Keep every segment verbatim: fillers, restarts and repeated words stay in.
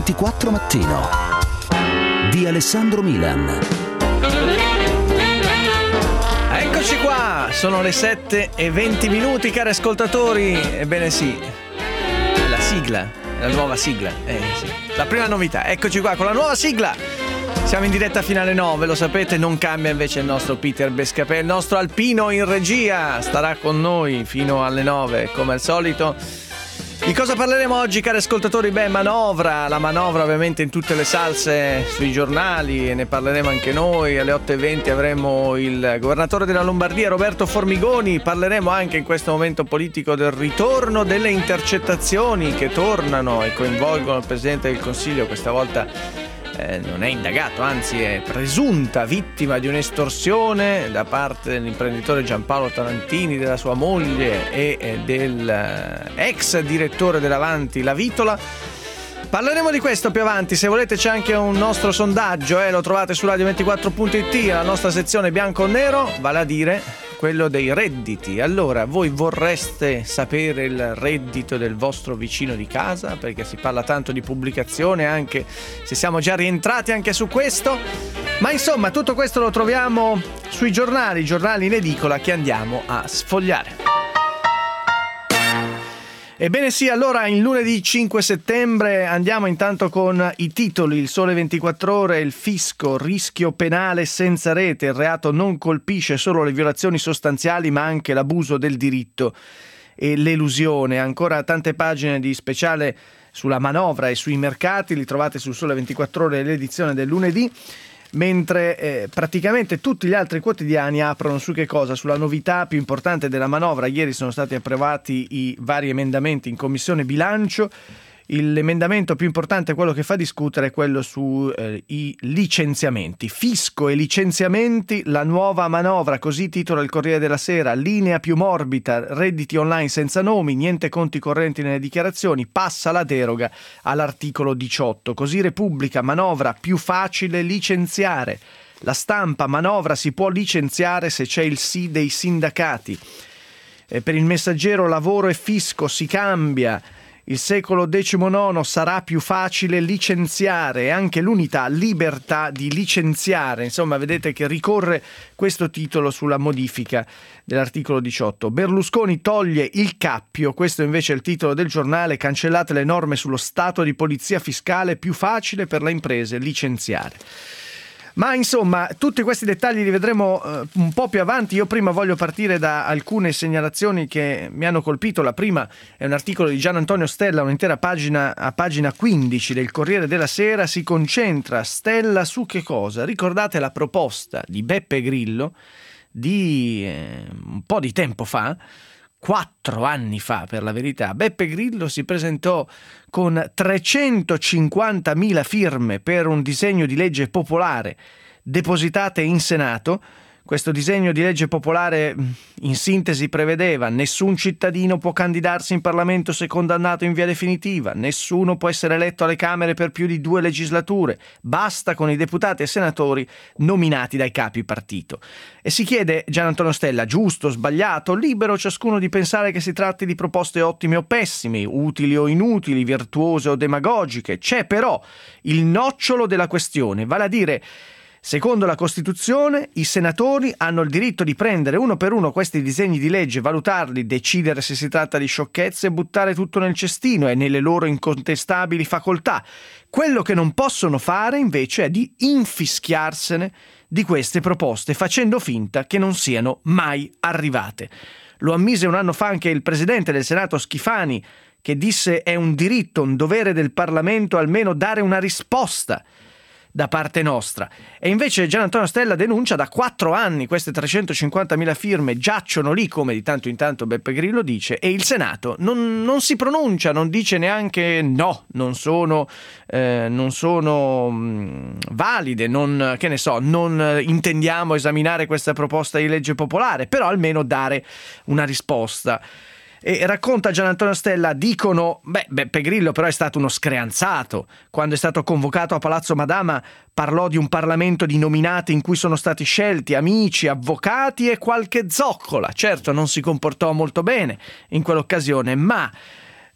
ventiquattro Mattino di Alessandro Milan. Eccoci qua, sono le sette e venti minuti, cari ascoltatori. Ebbene sì, la sigla, la nuova sigla, eh sì, la prima novità. Eccoci qua con la nuova sigla. Siamo in diretta fino alle nove, lo sapete, non cambia invece il nostro Peter Bescapè, il nostro Alpino in regia, starà con noi fino alle nove come al solito. Di cosa parleremo oggi, cari ascoltatori? Beh, manovra, la manovra ovviamente in tutte le salse sui giornali, e ne parleremo anche noi. Alle otto e venti avremo il governatore della Lombardia Roberto Formigoni. Parleremo anche in questo momento politico del ritorno delle intercettazioni che tornano e coinvolgono il Presidente del Consiglio. Questa volta eh, non è indagato, anzi è presunta vittima di un'estorsione da parte dell'imprenditore Giampaolo Tarantini, della sua moglie e eh, del eh, ex direttore dell'Avanti La Vitola. Parleremo di questo più avanti. Se volete c'è anche un nostro sondaggio, eh, lo trovate su radio ventiquattro punto it, la nostra sezione bianco o nero, vale a dire quello dei redditi. Allora, voi vorreste sapere il reddito del vostro vicino di casa? Perché si parla tanto di pubblicazione, anche se siamo già rientrati anche su questo. Ma insomma, tutto questo lo troviamo sui giornali, giornali in edicola che andiamo a sfogliare. Ebbene sì, allora in lunedì cinque settembre andiamo intanto con i titoli. Il Sole ventiquattro Ore, il fisco, rischio penale senza rete, il reato non colpisce solo le violazioni sostanziali ma anche l'abuso del diritto e l'elusione. Ancora tante pagine di speciale sulla manovra e sui mercati, li trovate sul Sole ventiquattro Ore, l'edizione del lunedì. Mentre eh, praticamente tutti gli altri quotidiani aprono su che cosa? Sulla novità più importante della manovra. Ieri sono stati approvati i vari emendamenti in Commissione Bilancio. L'emendamento più importante, quello che fa discutere, è quello sui eh, licenziamenti. Fisco e licenziamenti, la nuova manovra, così titola il Corriere della Sera. Linea più morbida, redditi online senza nomi, niente conti correnti nelle dichiarazioni, passa la deroga all'articolo diciotto. Così Repubblica, manovra più facile licenziare. La Stampa, manovra si può licenziare se c'è il sì dei sindacati. E per il Messaggero, lavoro e fisco si cambia. Il Secolo diciannove, sarà più facile licenziare, e anche l'Unità, libertà di licenziare. Insomma, vedete che ricorre questo titolo sulla modifica dell'articolo diciotto. Berlusconi toglie il cappio, questo invece è il titolo del giornale. Cancellate le norme sullo stato di polizia fiscale, più facile per le imprese licenziare. Ma insomma, tutti questi dettagli li vedremo eh, un po' più avanti. Io prima voglio partire da alcune segnalazioni che mi hanno colpito. La prima è un articolo di Gian Antonio Stella, un'intera pagina a pagina quindici del Corriere della Sera. Si concentra Stella su che cosa? Ricordate la proposta di Beppe Grillo di eh, un po' di tempo fa? Quattro anni fa, per la verità. Beppe Grillo si presentò con trecentocinquantamila firme per un disegno di legge popolare depositate in Senato. Questo disegno di legge popolare, in sintesi, prevedeva: nessun cittadino può candidarsi in Parlamento se condannato in via definitiva, nessuno può essere eletto alle Camere per più di due legislature, basta con i deputati e senatori nominati dai capi partito. E si chiede, Gian Antonio Stella, giusto, sbagliato, libero ciascuno di pensare che si tratti di proposte ottime o pessime, utili o inutili, virtuose o demagogiche. C'è però il nocciolo della questione, vale a dire: secondo la Costituzione, i senatori hanno il diritto di prendere uno per uno questi disegni di legge, valutarli, decidere se si tratta di sciocchezze e buttare tutto nel cestino, è nelle loro incontestabili facoltà. Quello che non possono fare, invece, è di infischiarsene di queste proposte, facendo finta che non siano mai arrivate. Lo ammise un anno fa anche il presidente del Senato Schifani, che disse: è un diritto, un dovere del Parlamento almeno dare una risposta da parte nostra. E invece Gian Antonio Stella denuncia: da quattro anni queste trecentocinquantamila firme giacciono lì, come di tanto in tanto Beppe Grillo dice, e il Senato non, non si pronuncia, non dice neanche no, non sono, eh, non sono mh, valide, non, che ne so, non intendiamo esaminare questa proposta di legge popolare, però almeno dare una risposta. E racconta Gian Antonio Stella, dicono, beh, Beppe Grillo però è stato uno screanzato. Quando è stato convocato a Palazzo Madama parlò di un Parlamento di nominati in cui sono stati scelti amici, avvocati e qualche zoccola. Certo, non si comportò molto bene in quell'occasione, ma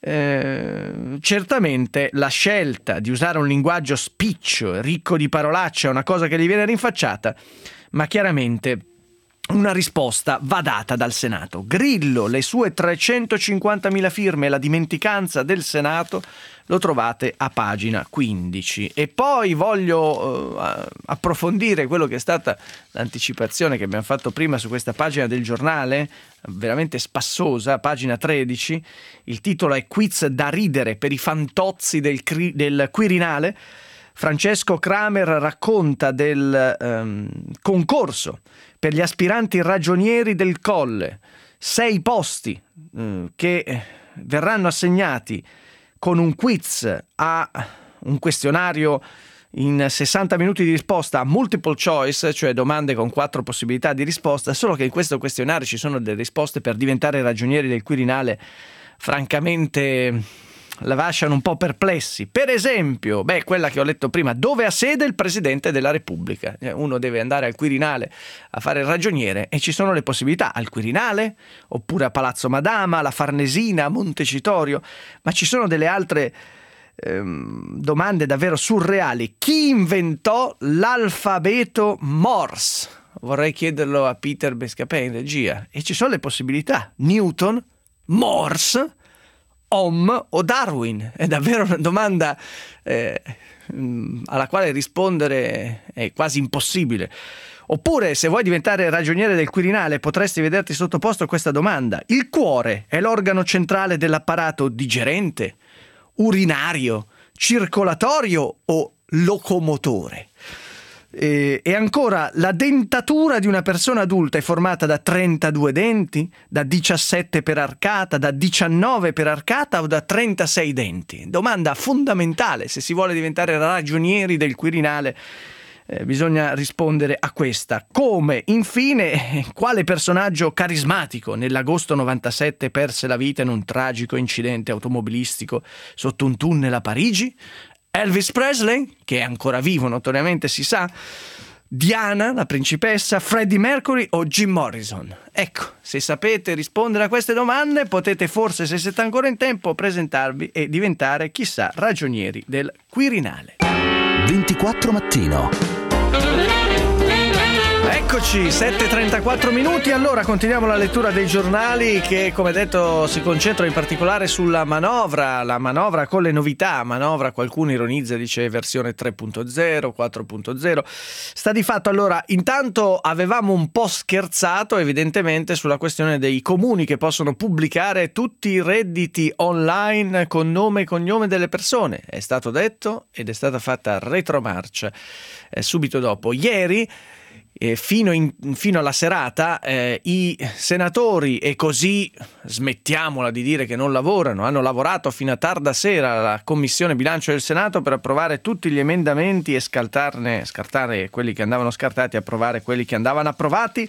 Eh, certamente la scelta di usare un linguaggio spiccio, ricco di parolacce, è una cosa che gli viene rinfacciata, ma chiaramente una risposta va data dal Senato. Grillo, le sue trecentocinquantamila firme e la dimenticanza del Senato lo trovate a pagina quindici. E poi voglio uh, approfondire quello che è stata l'anticipazione che abbiamo fatto prima su questa pagina del giornale, veramente spassosa, pagina tredici. Il titolo è Quiz da ridere per i fantozzi del, cri- del Quirinale. Francesco Kramer racconta del um, concorso per gli aspiranti ragionieri del Colle, sei posti uh, che verranno assegnati con un quiz a un questionario in sessanta minuti di risposta a multiple choice, cioè domande con quattro possibilità di risposta, solo che in questo questionario ci sono delle risposte per diventare ragionieri del Quirinale francamente la lasciano un po' perplessi. Per esempio, beh, quella che ho letto prima, dove ha sede il Presidente della Repubblica? Uno deve andare al Quirinale a fare il ragioniere e ci sono le possibilità al Quirinale, oppure a Palazzo Madama, alla Farnesina, a Montecitorio, ma ci sono delle altre ehm, domande davvero surreali. Chi inventò l'alfabeto Morse? Vorrei chiederlo a Peter Bescapè in regia. E ci sono le possibilità: Newton, Morse, Ohm o Darwin. È davvero una domanda eh, alla quale rispondere è quasi impossibile. Oppure, se vuoi diventare ragioniere del Quirinale, potresti vederti sottoposto a questa domanda: il cuore è l'organo centrale dell'apparato digerente, urinario, circolatorio o locomotore? E, e ancora, la dentatura di una persona adulta è formata da trentadue denti, da diciassette per arcata, da diciannove per arcata o da trentasei denti? Domanda fondamentale se si vuole diventare ragionieri del Quirinale. Eh, bisogna rispondere a questa. Come, infine, quale personaggio carismatico nell'agosto novantasette perse la vita in un tragico incidente automobilistico sotto un tunnel a Parigi? Elvis Presley, che è ancora vivo notoriamente si sa, Diana, la principessa, Freddie Mercury o Jim Morrison? Ecco, se sapete rispondere a queste domande potete forse, se siete ancora in tempo, presentarvi e diventare, chissà, ragionieri del Quirinale. ventiquattro Mattino. Eccoci, sette e trentaquattro minuti. Allora continuiamo la lettura dei giornali che, come detto, si concentrano in particolare sulla manovra, la manovra con le novità. Manovra, qualcuno ironizza, dice versione tre punto zero, quattro punto zero. Sta di fatto, allora, intanto avevamo un po' scherzato evidentemente sulla questione dei comuni che possono pubblicare tutti i redditi online con nome e cognome delle persone. È stato detto ed è stata fatta retromarcia eh, subito dopo. Ieri, E fino, in, fino alla serata eh, i senatori, e così smettiamola di dire che non lavorano, hanno lavorato fino a tarda sera alla Commissione Bilancio del Senato per approvare tutti gli emendamenti e scartarne, scartare quelli che andavano scartati e approvare quelli che andavano approvati.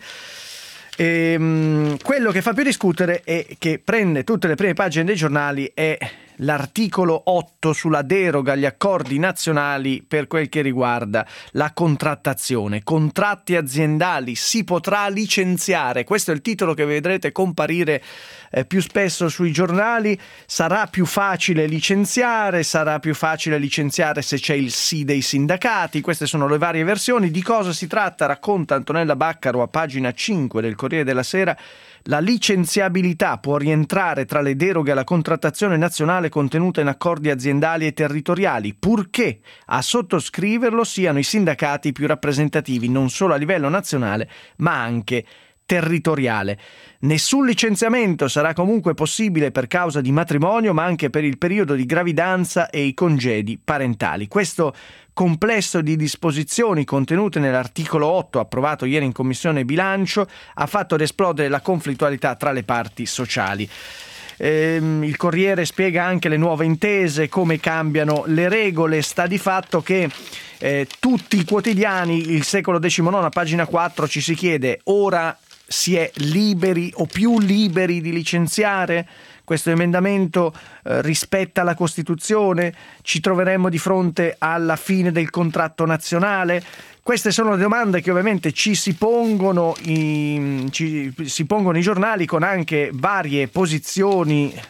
E, mh, quello che fa più discutere e che prende tutte le prime pagine dei giornali è l'articolo otto sulla deroga agli accordi nazionali per quel che riguarda la contrattazione. Contratti aziendali, si potrà licenziare. Questo è il titolo che vedrete comparire eh, più spesso sui giornali. Sarà più facile licenziare, sarà più facile licenziare se c'è il sì dei sindacati. Queste sono le varie versioni. Di cosa si tratta? Racconta Antonella Baccaro a pagina cinque del Corriere della Sera. La licenziabilità può rientrare tra le deroghe alla contrattazione nazionale contenute in accordi aziendali e territoriali, purché a sottoscriverlo siano i sindacati più rappresentativi non solo a livello nazionale, ma anche territoriale. Nessun licenziamento sarà comunque possibile per causa di matrimonio, ma anche per il periodo di gravidanza e i congedi parentali. Questo complesso di disposizioni contenute nell'articolo otto approvato ieri in Commissione Bilancio ha fatto esplodere la conflittualità tra le parti sociali. Ehm, il Corriere spiega anche le nuove intese, come cambiano le regole. Sta di fatto che eh, tutti i quotidiani, il Secolo diciannove a pagina quattro, ci si chiede: ora si è liberi o più liberi di licenziare? Questo emendamento eh, rispetta la Costituzione? Ci troveremo di fronte alla fine del contratto nazionale? Queste sono le domande che ovviamente ci si pongono i, ci, si pongono i giornali, con anche varie posizioni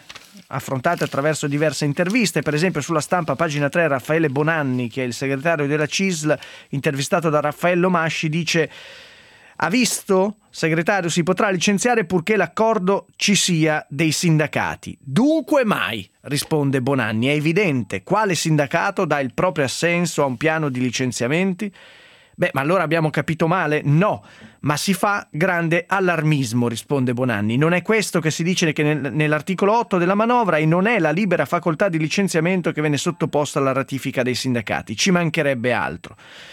affrontate attraverso diverse interviste. Per esempio sulla Stampa, pagina tre, Raffaele Bonanni, che è il segretario della C I S L, intervistato da Raffaello Masci, dice: ha visto, segretario, si potrà licenziare purché l'accordo ci sia dei sindacati. Dunque mai, risponde Bonanni. È evidente, quale sindacato dà il proprio assenso a un piano di licenziamenti? Beh, ma allora abbiamo capito male? No, ma si fa grande allarmismo, risponde Bonanni. Non è questo che si dice che nel, nell'articolo otto della manovra, e non è la libera facoltà di licenziamento che venne sottoposta alla ratifica dei sindacati. Ci mancherebbe altro.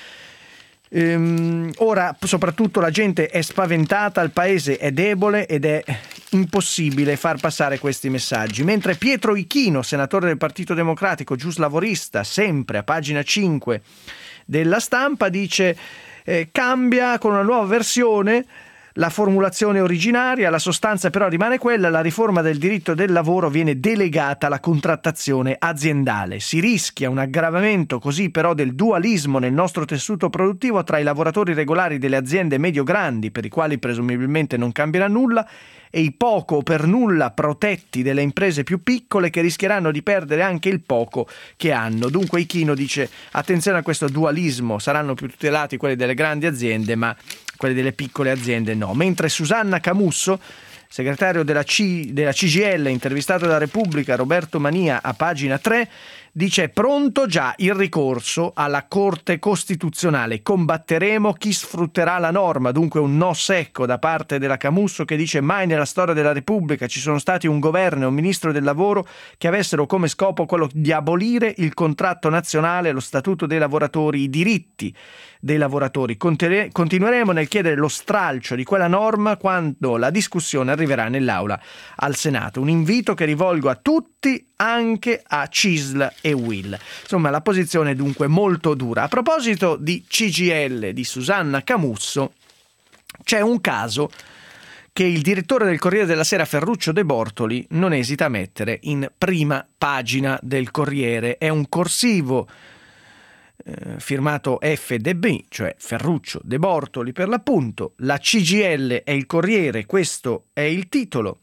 Ehm, ora, soprattutto, la gente è spaventata, il paese è debole ed è impossibile far passare questi messaggi. Mentre Pietro Ichino, senatore del Partito Democratico, giuslavorista, sempre a pagina cinque della Stampa, dice eh, cambia con una nuova versione la formulazione originaria, la sostanza però rimane quella: la riforma del diritto del lavoro viene delegata alla contrattazione aziendale. Si rischia un aggravamento così però del dualismo nel nostro tessuto produttivo tra i lavoratori regolari delle aziende medio-grandi, per i quali presumibilmente non cambierà nulla, e i poco o per nulla protetti delle imprese più piccole, che rischieranno di perdere anche il poco che hanno. Dunque Ichino dice attenzione a questo dualismo, saranno più tutelati quelli delle grandi aziende, ma quelli delle piccole aziende no. Mentre Susanna Camusso, segretario della, C, della C G I L, intervistato da Repubblica, Roberto Mania, a pagina tre, dice: pronto già il ricorso alla Corte Costituzionale, combatteremo chi sfrutterà la norma. Dunque un no secco da parte della Camusso, che dice: mai nella storia della Repubblica ci sono stati un governo e un ministro del lavoro che avessero come scopo quello di abolire il contratto nazionale, lo statuto dei lavoratori, i diritti dei lavoratori. Continueremo nel chiedere lo stralcio di quella norma quando la discussione arriverà nell'aula al Senato. Un invito che rivolgo a tutti, anche a C I S L e U I L. Insomma, la posizione è dunque molto dura. A proposito di C G I L, di Susanna Camusso, c'è un caso che il direttore del Corriere della Sera, Ferruccio De Bortoli, non esita a mettere in prima pagina del Corriere. È un corsivo eh, firmato F D B, cioè Ferruccio De Bortoli per l'appunto. La C G I L è il Corriere, questo è il titolo.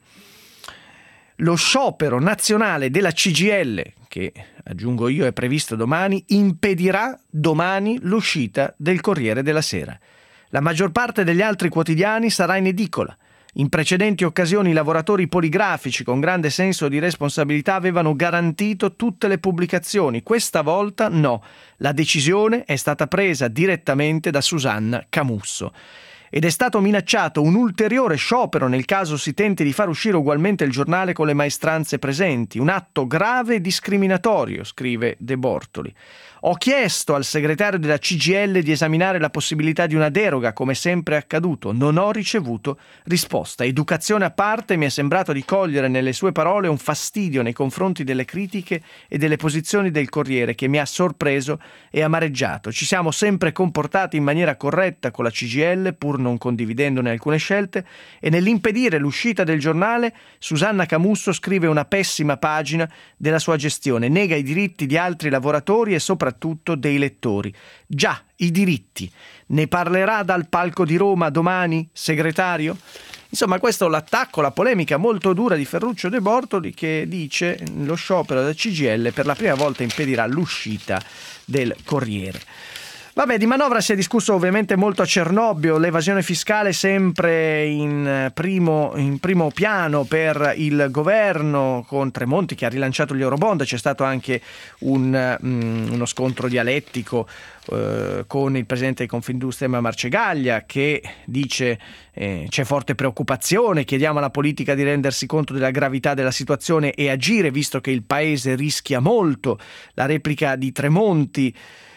Lo sciopero nazionale della C G I L, che aggiungo io è previsto domani, impedirà domani l'uscita del Corriere della Sera. La maggior parte degli altri quotidiani sarà in edicola. In precedenti occasioni i lavoratori poligrafici con grande senso di responsabilità avevano garantito tutte le pubblicazioni. Questa volta no. La decisione è stata presa direttamente da Susanna Camusso. Ed è stato minacciato un ulteriore sciopero nel caso si tenti di far uscire ugualmente il giornale con le maestranze presenti. Un atto grave e discriminatorio, scrive De Bortoli. Ho chiesto al segretario della C G I L di esaminare la possibilità di una deroga, come sempre è accaduto. Non ho ricevuto risposta. Educazione a parte, mi è sembrato di cogliere nelle sue parole un fastidio nei confronti delle critiche e delle posizioni del Corriere che mi ha sorpreso e amareggiato. Ci siamo sempre comportati in maniera corretta con la C G I L, pur non condividendone alcune scelte, e nell'impedire l'uscita del giornale Susanna Camusso scrive una pessima pagina della sua gestione, nega i diritti di altri lavoratori e soprattutto dei lettori. Già, i diritti. Ne parlerà dal palco di Roma domani, segretario? Insomma, questo è l'attacco, la polemica molto dura di Ferruccio De Bortoli, che dice lo sciopero della C G I L per la prima volta impedirà l'uscita del Corriere. Vabbè, di manovra si è discusso ovviamente molto a Cernobbio, l'evasione fiscale sempre in primo, in primo piano per il governo, con Tremonti che ha rilanciato gli Eurobond. C'è stato anche un, um, uno scontro dialettico uh, con il presidente di Confindustria Marcegaglia, che dice eh, c'è forte preoccupazione, chiediamo alla politica di rendersi conto della gravità della situazione e agire visto che il paese rischia molto. La replica di Tremonti,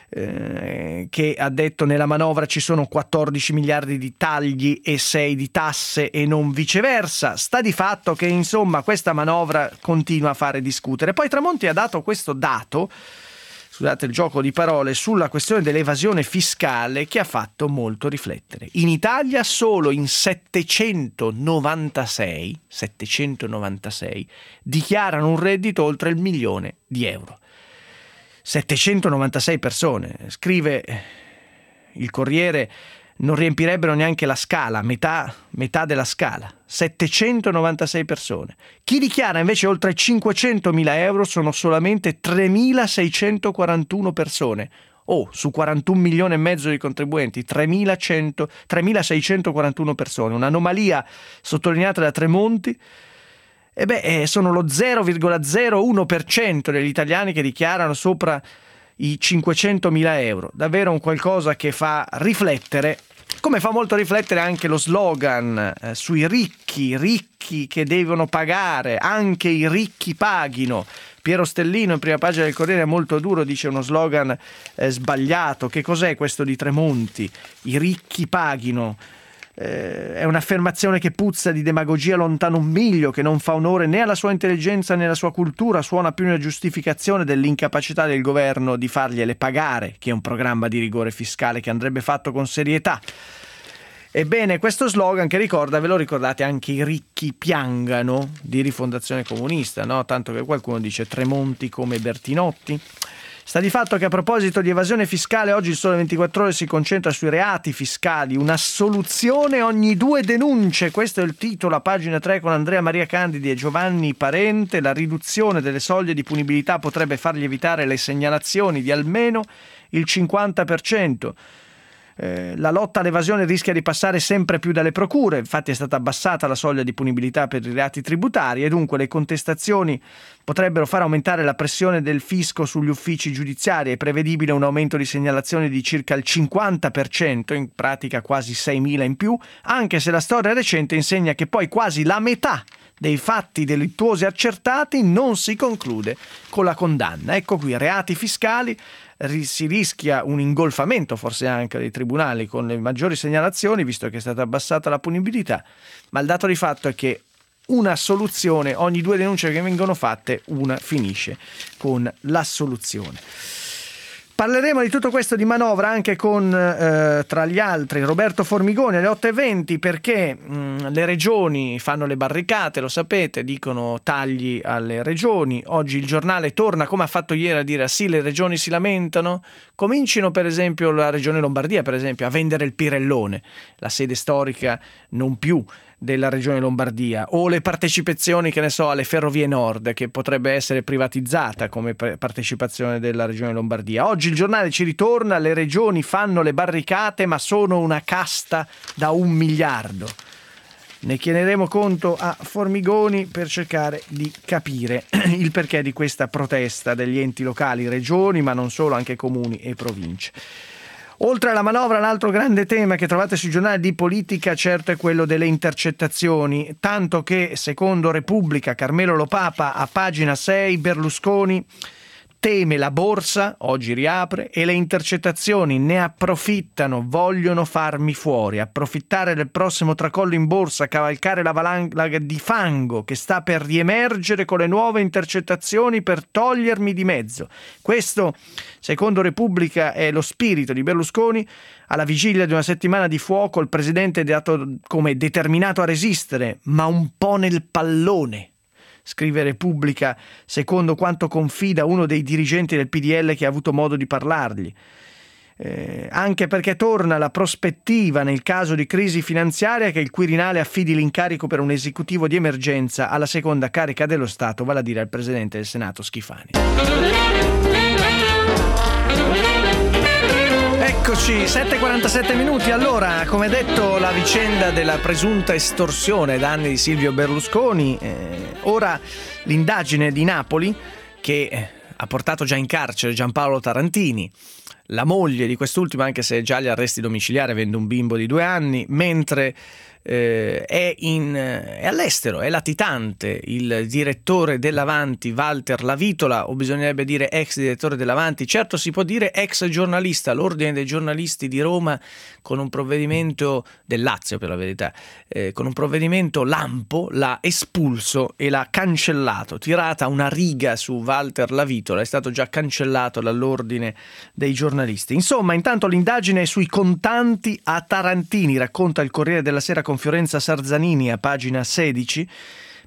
Eh, che ha detto nella manovra ci sono quattordici miliardi di tagli e sei di tasse e non viceversa. Sta di fatto che insomma questa manovra continua a fare discutere. Poi Tremonti ha dato questo dato, scusate il gioco di parole, sulla questione dell'evasione fiscale, che ha fatto molto riflettere. In Italia solo in settecentonovantasei dichiarano un reddito oltre il milione di euro. settecentonovantasei persone, scrive il Corriere non riempirebbero neanche la Scala, metà, metà della Scala, settecentonovantasei persone. Chi dichiara invece oltre cinquecentomila euro sono solamente tremilaseicentoquarantuno persone. Oh, su quarantuno milioni e mezzo di contribuenti, tremilaseicentoquarantuno persone, un'anomalia sottolineata da Tremonti. E beh, sono lo zero virgola zero uno per cento degli italiani che dichiarano sopra i cinquecentomila euro. Davvero un qualcosa che fa riflettere, come fa molto riflettere anche lo slogan eh, sui ricchi, ricchi che devono pagare, anche i ricchi paghino. Piero Stellino in prima pagina del Corriere è molto duro, dice uno slogan eh, sbagliato. Che cos'è questo di Tremonti? I ricchi paghino. Eh, è un'affermazione che puzza di demagogia lontano un miglio, che non fa onore né alla sua intelligenza né alla sua cultura, suona più una giustificazione dell'incapacità del governo di fargliele pagare, che è un programma di rigore fiscale che andrebbe fatto con serietà. Ebbene, questo slogan che ricorda, ve lo ricordate, anche i ricchi piangano, di Rifondazione Comunista, no? Tanto che qualcuno dice Tremonti come Bertinotti. Sta di fatto che a proposito di evasione fiscale oggi il Sole ventiquattro Ore si concentra sui reati fiscali, un'assoluzione ogni due denunce, questo è il titolo a pagina tre con Andrea Maria Candidi e Giovanni Parente. La riduzione delle soglie di punibilità potrebbe fargli evitare le segnalazioni di almeno il cinquanta per cento. Eh, la lotta all'evasione rischia di passare sempre più dalle procure, infatti è stata abbassata la soglia di punibilità per i reati tributari e dunque le contestazioni potrebbero far aumentare la pressione del fisco sugli uffici giudiziari. È prevedibile un aumento di segnalazioni di circa il cinquanta per cento, in pratica quasi seimila in più, anche se la storia recente insegna che poi quasi la metà dei fatti delittuosi accertati non si conclude con la condanna. Ecco qui, reati fiscali, si rischia un ingolfamento forse anche dei tribunali con le maggiori segnalazioni, visto che è stata abbassata la punibilità, ma il dato di fatto è che una soluzione, ogni due denunce che vengono fatte, una finisce con l'assoluzione. Parleremo di tutto questo di manovra anche con, eh, tra gli altri, Roberto Formigoni alle otto e venti, perché mh, le regioni fanno le barricate, lo sapete, dicono tagli alle regioni. Oggi il giornale torna, come ha fatto ieri, a dire ah, sì, le regioni si lamentano. Comincino per esempio la regione Lombardia, per esempio, a vendere il Pirellone, la sede storica non più della regione Lombardia, o le partecipazioni, che ne so, alle Ferrovie Nord, che potrebbe essere privatizzata come partecipazione della regione Lombardia. Oggi il giornale ci ritorna, le regioni fanno le barricate ma sono una casta da un miliardo. Ne chiederemo conto a Formigoni per cercare di capire il perché di questa protesta degli enti locali, regioni, ma non solo, anche comuni e province. Oltre alla manovra, l'altro grande tema che trovate sui giornali di politica certo è quello delle intercettazioni, tanto che secondo Repubblica, Carmelo Lopapa a pagina sei, Berlusconi teme la borsa, oggi riapre, e le intercettazioni ne approfittano, vogliono farmi fuori, approfittare del prossimo tracollo in borsa, cavalcare la valanga di fango che sta per riemergere con le nuove intercettazioni per togliermi di mezzo. Questo, secondo Repubblica, è lo spirito di Berlusconi. Alla vigilia di una settimana di fuoco il presidente è dato come determinato a resistere, ma un po' nel pallone. Scrive Repubblica, secondo quanto confida uno dei dirigenti del P D L che ha avuto modo di parlargli. Eh, anche perché torna la prospettiva nel caso di crisi finanziaria che il Quirinale affidi l'incarico per un esecutivo di emergenza alla seconda carica dello Stato, vale a dire al Presidente del Senato Schifani. Eccoci, sette e quarantasette minuti. Allora, come detto, la vicenda della presunta estorsione ai danni di Silvio Berlusconi, eh, ora l'indagine di Napoli che ha portato già in carcere Giampaolo Tarantini, la moglie di quest'ultimo, anche se è già agli arresti domiciliari avendo un bimbo di due anni, mentre eh, è, in, è all'estero, è latitante il direttore dell'Avanti Walter Lavitola, o bisognerebbe dire ex direttore dell'Avanti, certo si può dire ex giornalista. L'Ordine dei giornalisti di Roma, con un provvedimento del Lazio per la verità, eh, con un provvedimento lampo l'ha espulso e l'ha cancellato, tirata una riga su Walter Lavitola, è stato già cancellato dall'Ordine dei giornalisti. Insomma, intanto l'indagine è sui contanti a Tarantini, racconta il Corriere della Sera con Fiorenza Sarzanini a pagina sedici,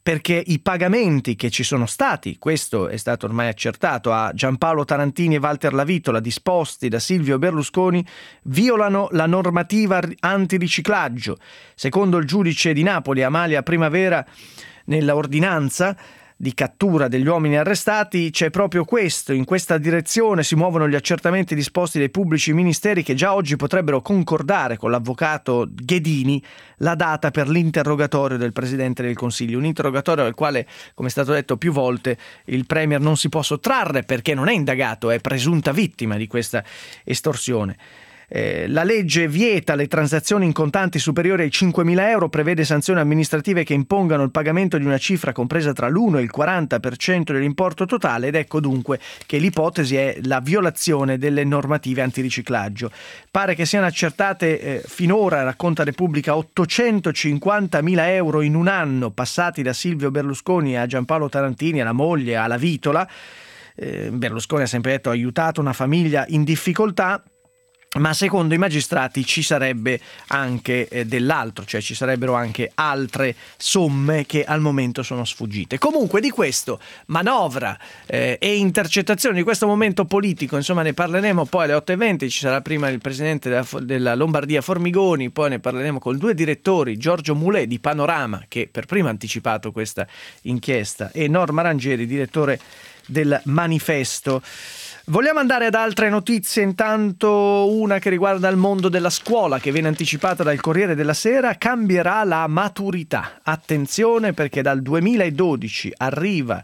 perché i pagamenti che ci sono stati, questo è stato ormai accertato, a Giampaolo Tarantini e Walter Lavitola disposti da Silvio Berlusconi violano la normativa antiriciclaggio. Secondo il giudice di Napoli Amalia Primavera, nella ordinanza di cattura degli uomini arrestati c'è proprio questo. In questa direzione si muovono gli accertamenti disposti dai pubblici ministeri, che già oggi potrebbero concordare con l'avvocato Ghedini la data per l'interrogatorio del Presidente del Consiglio, un interrogatorio al quale, come è stato detto più volte, il Premier non si può sottrarre perché non è indagato, è presunta vittima di questa estorsione. Eh, la legge vieta le transazioni in contanti superiori ai cinquemila euro, prevede sanzioni amministrative che impongano il pagamento di una cifra compresa tra l'uno e il quaranta per cento dell'importo totale, ed ecco dunque che l'ipotesi è la violazione delle normative antiriciclaggio. Pare che siano accertate eh, finora, racconta Repubblica, ottocentocinquantamila euro in un anno passati da Silvio Berlusconi a Giampaolo Tarantini, alla moglie, alla Vitola. Eh, Berlusconi ha sempre detto ha aiutato una famiglia in difficoltà. Ma secondo i magistrati ci sarebbe anche eh, dell'altro, cioè ci sarebbero anche altre somme che al momento sono sfuggite. Comunque di questo, manovra eh, e intercettazioni, di questo momento politico, insomma ne parleremo poi alle otto e venti, ci sarà prima il presidente della, della Lombardia Formigoni, poi ne parleremo con due direttori, Giorgio Mulè di Panorama, che per prima ha anticipato questa inchiesta, e Norma Rangieri, direttore del Manifesto. Vogliamo andare ad altre notizie, intanto una che riguarda il mondo della scuola, che viene anticipata dal Corriere della Sera. Cambierà la maturità. Attenzione, perché dal duemiladodici arriva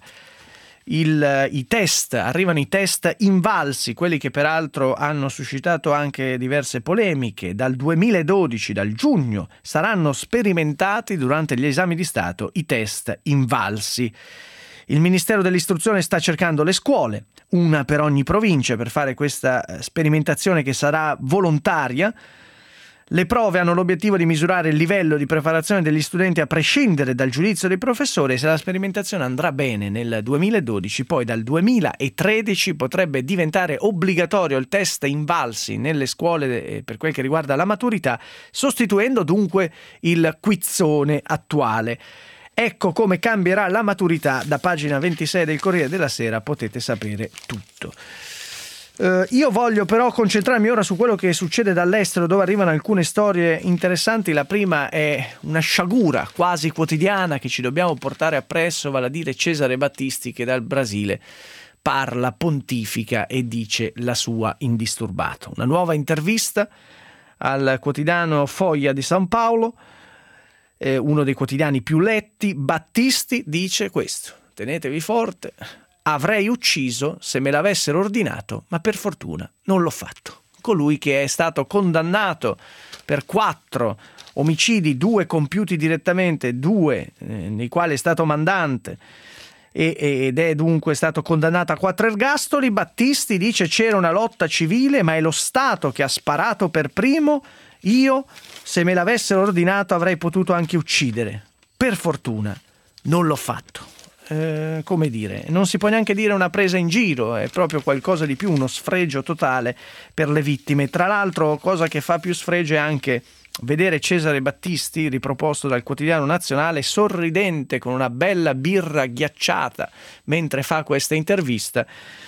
il, i test, arrivano i test invalsi, quelli che peraltro hanno suscitato anche diverse polemiche. Dal duemiladodici, dal giugno, saranno sperimentati durante gli esami di Stato i test invalsi. Il Ministero dell'Istruzione sta cercando le scuole, una per ogni provincia, per fare questa sperimentazione che sarà volontaria. Le prove hanno l'obiettivo di misurare il livello di preparazione degli studenti a prescindere dal giudizio dei professori, e se la sperimentazione andrà bene nel duemiladodici, poi dal duemilatredici potrebbe diventare obbligatorio il test invalsi nelle scuole per quel che riguarda la maturità, sostituendo dunque il quizzone attuale. Ecco come cambierà la maturità. Da pagina ventisei del Corriere della Sera potete sapere tutto. Uh, io voglio però concentrarmi ora su quello che succede dall'estero, dove arrivano alcune storie interessanti. La prima è una sciagura quasi quotidiana che ci dobbiamo portare appresso, vale a dire Cesare Battisti, che dal Brasile parla, pontifica e dice la sua indisturbato. Una nuova intervista al quotidiano Foglia di San Paolo, eh, uno dei quotidiani più letti. Battisti dice questo: tenetevi forte, avrei ucciso se me l'avessero ordinato, ma per fortuna non l'ho fatto. Colui che è stato condannato per quattro omicidi, due compiuti direttamente, due eh, nei quali è stato mandante, e, ed è dunque stato condannato a quattro ergastoli. Battisti dice: c'era una lotta civile, ma è lo Stato che ha sparato per primo. Io, se me l'avessero ordinato, avrei potuto anche uccidere. Per fortuna non l'ho fatto. Eh, come dire, non si può neanche dire una presa in giro, è proprio qualcosa di più, uno sfregio totale per le vittime. Tra l'altro, cosa che fa più sfregio è anche vedere Cesare Battisti, riproposto dal Quotidiano Nazionale, sorridente con una bella birra ghiacciata mentre fa questa intervista.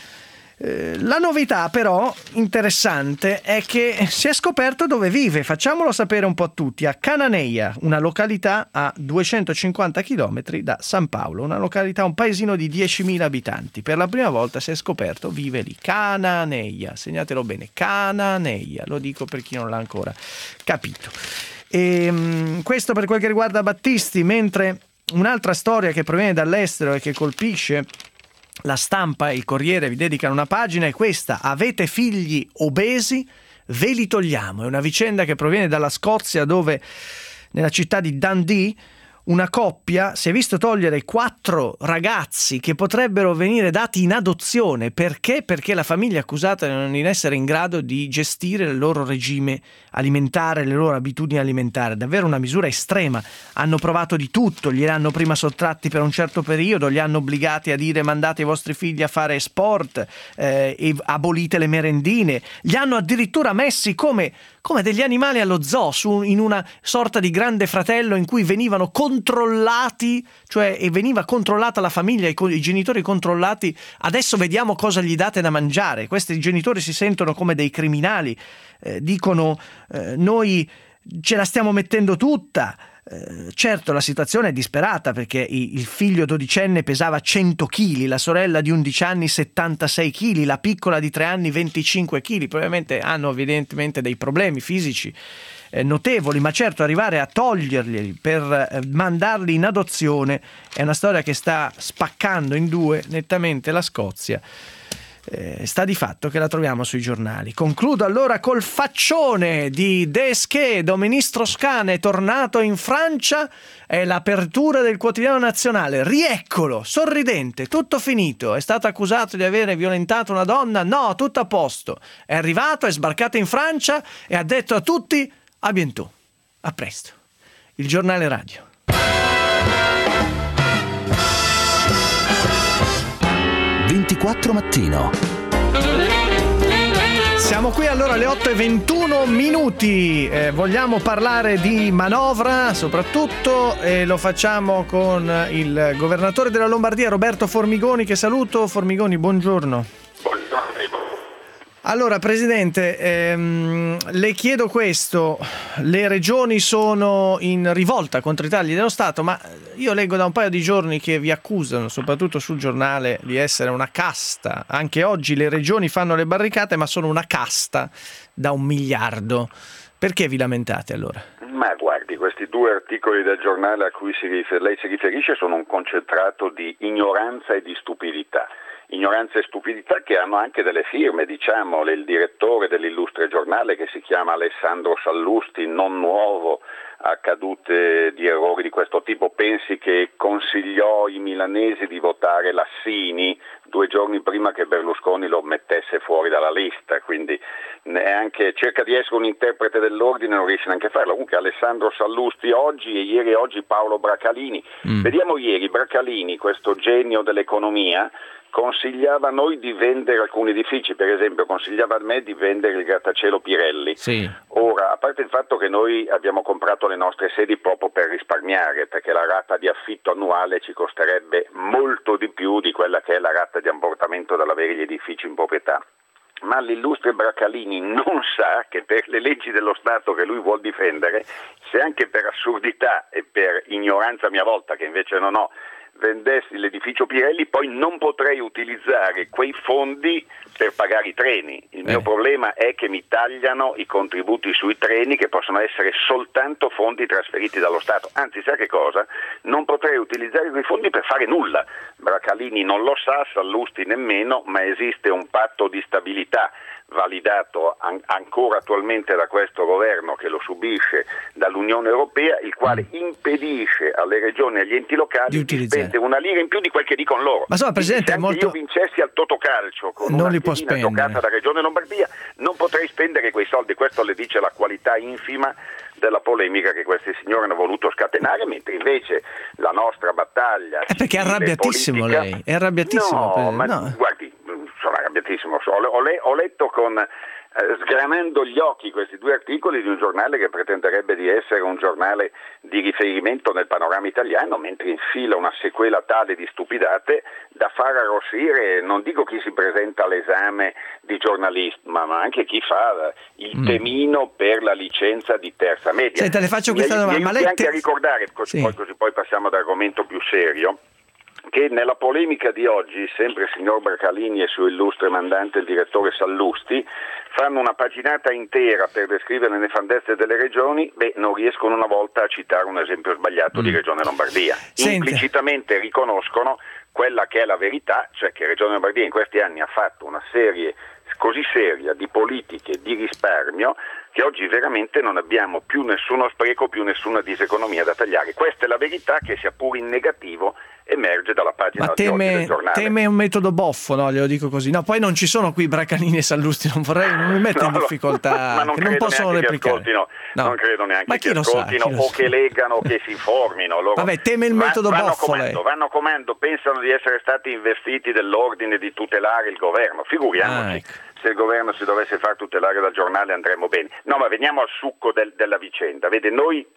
Eh, la novità però interessante è che si è scoperto dove vive. Facciamolo sapere un po' a tutti. A Cananeia, una località a duecentocinquanta chilometri da San Paolo, una località, un paesino di diecimila abitanti. Per la prima volta si è scoperto, vive lì. Cananeia, segnatelo bene, Cananeia, lo dico per chi non l'ha ancora capito. E, mh, questo per quel che riguarda Battisti, mentre un'altra storia che proviene dall'estero e che colpisce La Stampa e il Corriere vi dedicano una pagina è questa: avete figli obesi? Ve li togliamo. È una vicenda che proviene dalla Scozia, dove nella città di Dundee una coppia si è visto togliere quattro ragazzi che potrebbero venire dati in adozione. Perché? Perché la famiglia è accusata di non essere in grado di gestire il loro regime alimentare, le loro abitudini alimentari. Davvero una misura estrema. Hanno provato di tutto, glieli hanno prima sottratti per un certo periodo, li hanno obbligati a dire mandate i vostri figli a fare sport, eh, e abolite le merendine, li hanno addirittura messi come, come degli animali allo zoo, su, in una sorta di Grande Fratello in cui venivano controllati controllati, cioè e veniva controllata la famiglia, i, i genitori controllati. Adesso vediamo cosa gli date da mangiare. Questi genitori si sentono come dei criminali, eh, dicono eh, noi ce la stiamo mettendo tutta. Eh, certo, la situazione è disperata, perché il figlio dodicenne pesava cento chili, la sorella di undici anni settantasei chili, la piccola di tre anni venticinque chili. Probabilmente hanno evidentemente dei problemi fisici eh, notevoli, ma certo arrivare a toglierli per eh, mandarli in adozione è una storia che sta spaccando in due nettamente la Scozia. Eh, sta di fatto che la troviamo sui giornali. Concludo allora col faccione di Deschedo. Ministro Scane è tornato in Francia, è l'apertura del quotidiano nazionale. Rieccolo, sorridente, tutto finito. È stato accusato di avere violentato una donna? No, tutto a posto. È arrivato, è sbarcato in Francia e ha detto a tutti a bientôt, a presto. Il giornale radio. ventiquattro mattino. Siamo qui allora alle otto e ventuno minuti, eh, vogliamo parlare di manovra soprattutto e lo facciamo con il governatore della Lombardia Roberto Formigoni, che saluto. Formigoni, buongiorno. Allora Presidente, ehm, le chiedo questo: le regioni sono in rivolta contro i tagli dello Stato, ma io leggo da un paio di giorni che vi accusano, soprattutto sul giornale, di essere una casta. Anche oggi le regioni fanno le barricate, ma sono una casta da un miliardo. Perché vi lamentate allora? Ma guardi, questi due articoli del giornale a cui si rifer- lei si riferisce sono un concentrato di ignoranza e di stupidità. Ignoranza e stupidità che hanno anche delle firme, diciamo, il direttore dell'illustre giornale, che si chiama Alessandro Sallusti, non nuovo a cadute di errori di questo tipo. Pensi che consigliò i milanesi di votare Lassini due giorni prima che Berlusconi lo mettesse fuori dalla lista, quindi neanche cerca di essere un interprete dell'ordine, non riesce neanche a farlo. Comunque Alessandro Sallusti oggi, e ieri e oggi Paolo Bracalini. Mm. Vediamo ieri Bracalini, questo genio dell'economia, consigliava a noi di vendere alcuni edifici, per esempio consigliava a me di vendere il grattacielo Pirelli. Sì. Ora, a parte il fatto che noi abbiamo comprato le nostre sedi proprio per risparmiare, perché la rata di affitto annuale ci costerebbe molto di più di quella che è la rata di ammortamento dall'avere gli edifici in proprietà. Ma l'illustre Bracalini non sa che per le leggi dello Stato che lui vuol difendere, se anche per assurdità e per ignoranza mia volta, che invece non ho, vendessi l'edificio Pirelli, poi non potrei utilizzare quei fondi per pagare i treni. Il mio eh. problema è che mi tagliano i contributi sui treni, che possono essere soltanto fondi trasferiti dallo Stato. Anzi, sa che cosa? Non potrei utilizzare quei fondi per fare nulla. Bracalini non lo sa, Sallusti nemmeno, ma esiste un patto di stabilità validato an- ancora attualmente da questo governo, che lo subisce dall'Unione Europea, il quale impedisce alle regioni e agli enti locali di, di spendere una lira in più di quel che dicono loro. Ma insomma, Presidente, se molto... io vincessi al Totocalcio con non una li può schedina giocata da Regione Lombardia, non potrei spendere quei soldi. Questo le dice la qualità infima della polemica che questi signori hanno voluto scatenare, mentre invece la nostra battaglia è perché è arrabbiatissimo politica... lei è arrabbiatissimo no, ma no. guardi, sono arrabbiatissimo, ho, ho, ho letto con eh, sgranando gli occhi questi due articoli di un giornale che pretenderebbe di essere un giornale di riferimento nel panorama italiano, mentre infila una sequela tale di stupidate da far arrossire, non dico chi si presenta all'esame di giornalismo, ma anche chi fa il mm. temino per la licenza di terza media. Senta, le faccio questa domanda, ma lei anche te... a ricordare, così, sì. poi, così poi passiamo ad argomento più serio, che nella polemica di oggi, sempre il signor Bracalini e il suo illustre mandante, il direttore Sallusti, fanno una paginata intera per descrivere le nefandezze delle regioni, beh, non riescono una volta a citare un esempio sbagliato mm. di Regione Lombardia. Senta. Implicitamente riconoscono quella che è la verità, cioè che Regione Lombardia in questi anni ha fatto una serie così seria di politiche di risparmio che oggi veramente non abbiamo più nessuno spreco, più nessuna diseconomia da tagliare. Questa è la verità che, sia pure in negativo, emerge dalla pagina Ma di oggi teme, del giornale. teme un metodo boffo, no? Glielo dico così. No, poi non ci sono qui Bracalini e Sallusti, non vorrei, non mi metto no, in difficoltà, ma non che non possono replicare. No. Non credo neanche ma che ascoltino sa, o sa. Che leggano o che si informino. Loro Vabbè, teme il metodo vanno boffo comando, lei. Vanno comando, pensano di essere stati investiti dell'ordine di tutelare il governo. Figuriamoci. Ah, ecco. Se il governo si dovesse far tutelare dal giornale andremo bene. No, ma veniamo al succo del, della vicenda. Vede, noi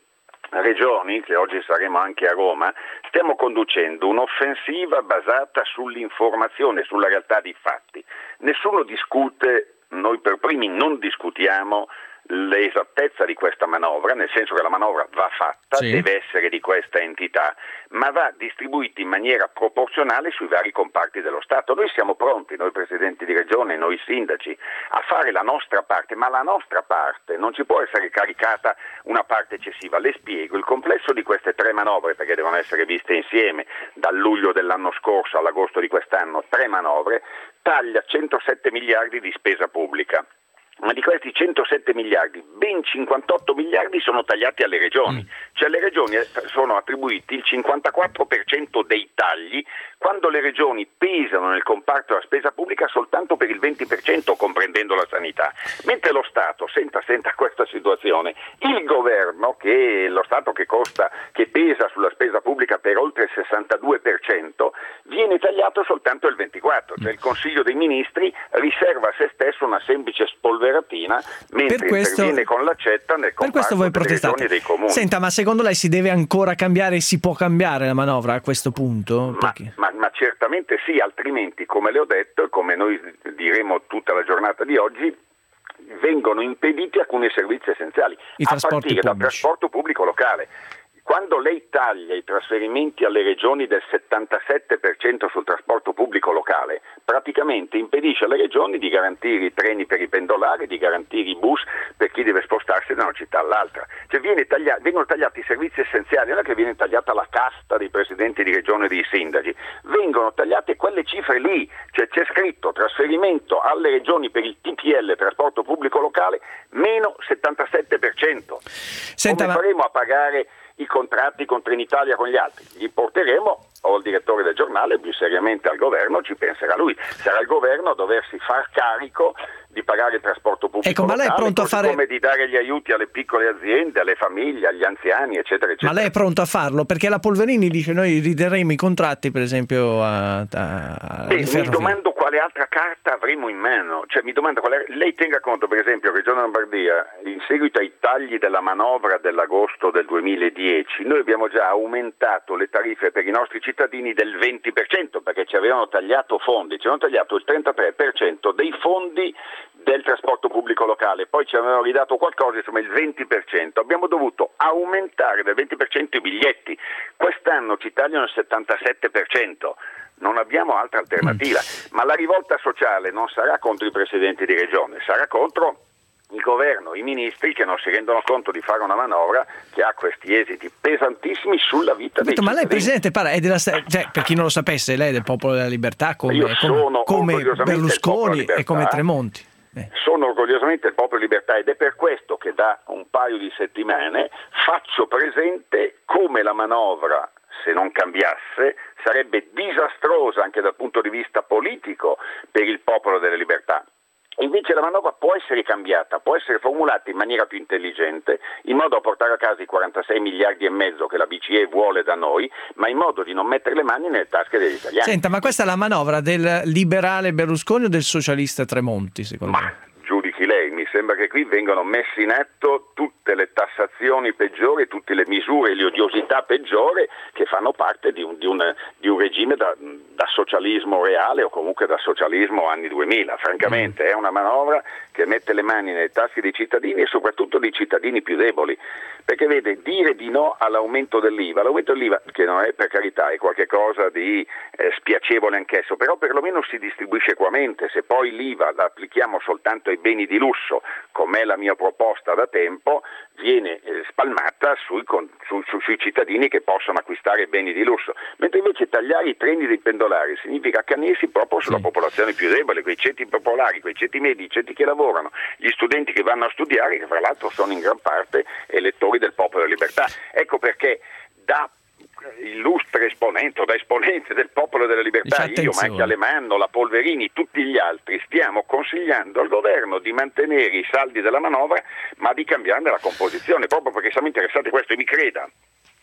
regioni, che oggi saremo anche a Roma, stiamo conducendo un'offensiva basata sull'informazione, sulla realtà dei fatti. Nessuno discute, noi per primi non discutiamo l'esattezza di questa manovra, nel senso che la manovra va fatta, sì. deve essere di questa entità, ma va distribuita in maniera proporzionale sui vari comparti dello Stato. Noi siamo pronti, noi presidenti di regione, noi sindaci, a fare la nostra parte, ma la nostra parte non ci può essere caricata una parte eccessiva. Le spiego, il complesso di queste tre manovre, perché devono essere viste insieme, dal luglio dell'anno scorso all'agosto di quest'anno, tre manovre, taglia centosette miliardi di spesa pubblica. Ma di questi centosette miliardi, ben cinquantotto miliardi sono tagliati alle regioni, cioè alle regioni sono attribuiti il cinquantaquattro per cento dei tagli, quando le regioni pesano nel comparto della spesa pubblica soltanto per il venti per cento, comprendendo la sanità, mentre lo Stato, senta, senta questa situazione, il governo, che è lo Stato che costa, che pesa sulla spesa pubblica per oltre il sessantadue per cento, viene tagliato soltanto il ventiquattro per cento, cioè il Consiglio dei Ministri riserva a se stesso una semplice spolverazione, mentre per questo, interviene con l'accetta nel comparto delle regioni e dei comuni. Senta, ma secondo lei si deve ancora cambiare e si può cambiare la manovra a questo punto? Ma, ma, ma certamente sì, altrimenti, come le ho detto e come noi diremo tutta la giornata di oggi, vengono impediti alcuni servizi essenziali, I a partire dal trasporto pubblico locale. Quando lei taglia i trasferimenti alle regioni del settantasette per cento sul trasporto pubblico locale, praticamente impedisce alle regioni di garantire i treni per i pendolari, di garantire i bus per chi deve spostarsi da una città all'altra. Cioè viene taglia- vengono tagliati i servizi essenziali, non è che viene tagliata la casta dei presidenti di regione e dei sindaci, vengono tagliate quelle cifre lì, cioè c'è scritto trasferimento alle regioni per il T P L, trasporto pubblico locale, meno settantasette per cento. Senta, Come ma... faremo a pagare i contratti con Trenitalia con gli altri? Gli porteremo, o il direttore del giornale, più seriamente al governo, ci penserà lui. Sarà il governo a doversi far carico di pagare il trasporto pubblico ecco, ma lei locale, è pronto a fare... come di dare gli aiuti alle piccole aziende, alle famiglie, agli anziani, eccetera, eccetera. Ma lei è pronto a farlo? Perché la Polverini dice noi rideremo i contratti, per esempio, a, a Beh, mi domando quale altra carta avremo in mano. Cioè, mi domando quale... Lei tenga conto, per esempio, Regione Lombardia, in seguito ai tagli della manovra dell'agosto del duemiladieci, noi abbiamo già aumentato le tariffe per i nostri cittadini del venti per cento, perché ci avevano tagliato fondi, ci avevano tagliato il trentatré per cento dei fondi del trasporto pubblico locale, poi ci avevano ridato qualcosa, insomma il venti per cento. Abbiamo dovuto aumentare del venti per cento i biglietti, quest'anno ci tagliano il settantasette per cento. Non abbiamo altra alternativa, mm. ma la rivolta sociale non sarà contro i presidenti di regione, sarà contro il governo, i ministri che non si rendono conto di fare una manovra che ha questi esiti pesantissimi sulla vita dei cittadini. Ma lei, Presidente, parla, è della, cioè, per chi non lo sapesse, lei è del Popolo della Libertà come, Io sono come, come Berlusconi e come Tremonti. Eh. Sono orgogliosamente il Popolo Libertà ed è per questo che da un paio di settimane faccio presente come la manovra, se non cambiasse, sarebbe disastrosa anche dal punto di vista politico per il Popolo delle Libertà. Invece la manovra può essere cambiata, può essere formulata in maniera più intelligente, in modo da portare a casa i quarantasei miliardi e mezzo che la B C E vuole da noi, ma in modo di non mettere le mani nelle tasche degli italiani. Senta, ma questa è la manovra del liberale Berlusconi o del socialista Tremonti, secondo ma, me? Giudichi lei, mi sembra che qui vengano messe in atto tutte le tassazioni peggiori, tutte le misure e le odiosità peggiori che fanno parte di un, di un, di un regime da, da socialismo reale o comunque da socialismo anni duemila. Francamente è una manovra che mette le mani nelle tasche dei cittadini e soprattutto dei cittadini più deboli, perché vede, dire di no all'aumento dell'I V A, l'aumento dell'I V A che non è, per carità, è qualcosa di eh, spiacevole anch'esso, però perlomeno si distribuisce equamente. Se poi l'I V A la applichiamo soltanto ai beni di lusso, come è la mia proposta da tempo, viene eh, spalmata sui, con, su, su, sui cittadini che possono acquistare beni di lusso, mentre invece tagliare i treni dei pendolari significa accanirsi proprio sulla sì. popolazione più debole, quei ceti popolari, quei ceti medi, i ceti che lavorano, gli studenti che vanno a studiare, che fra l'altro sono in gran parte elettori del Popolo della Libertà. Ecco perché da illustre esponente o da esponente del Popolo della Libertà, io, Macchia Alemanno, la Polverini, tutti gli altri, stiamo consigliando al governo di mantenere i saldi della manovra ma di cambiarne la composizione, proprio perché siamo interessati a questo, e mi creda,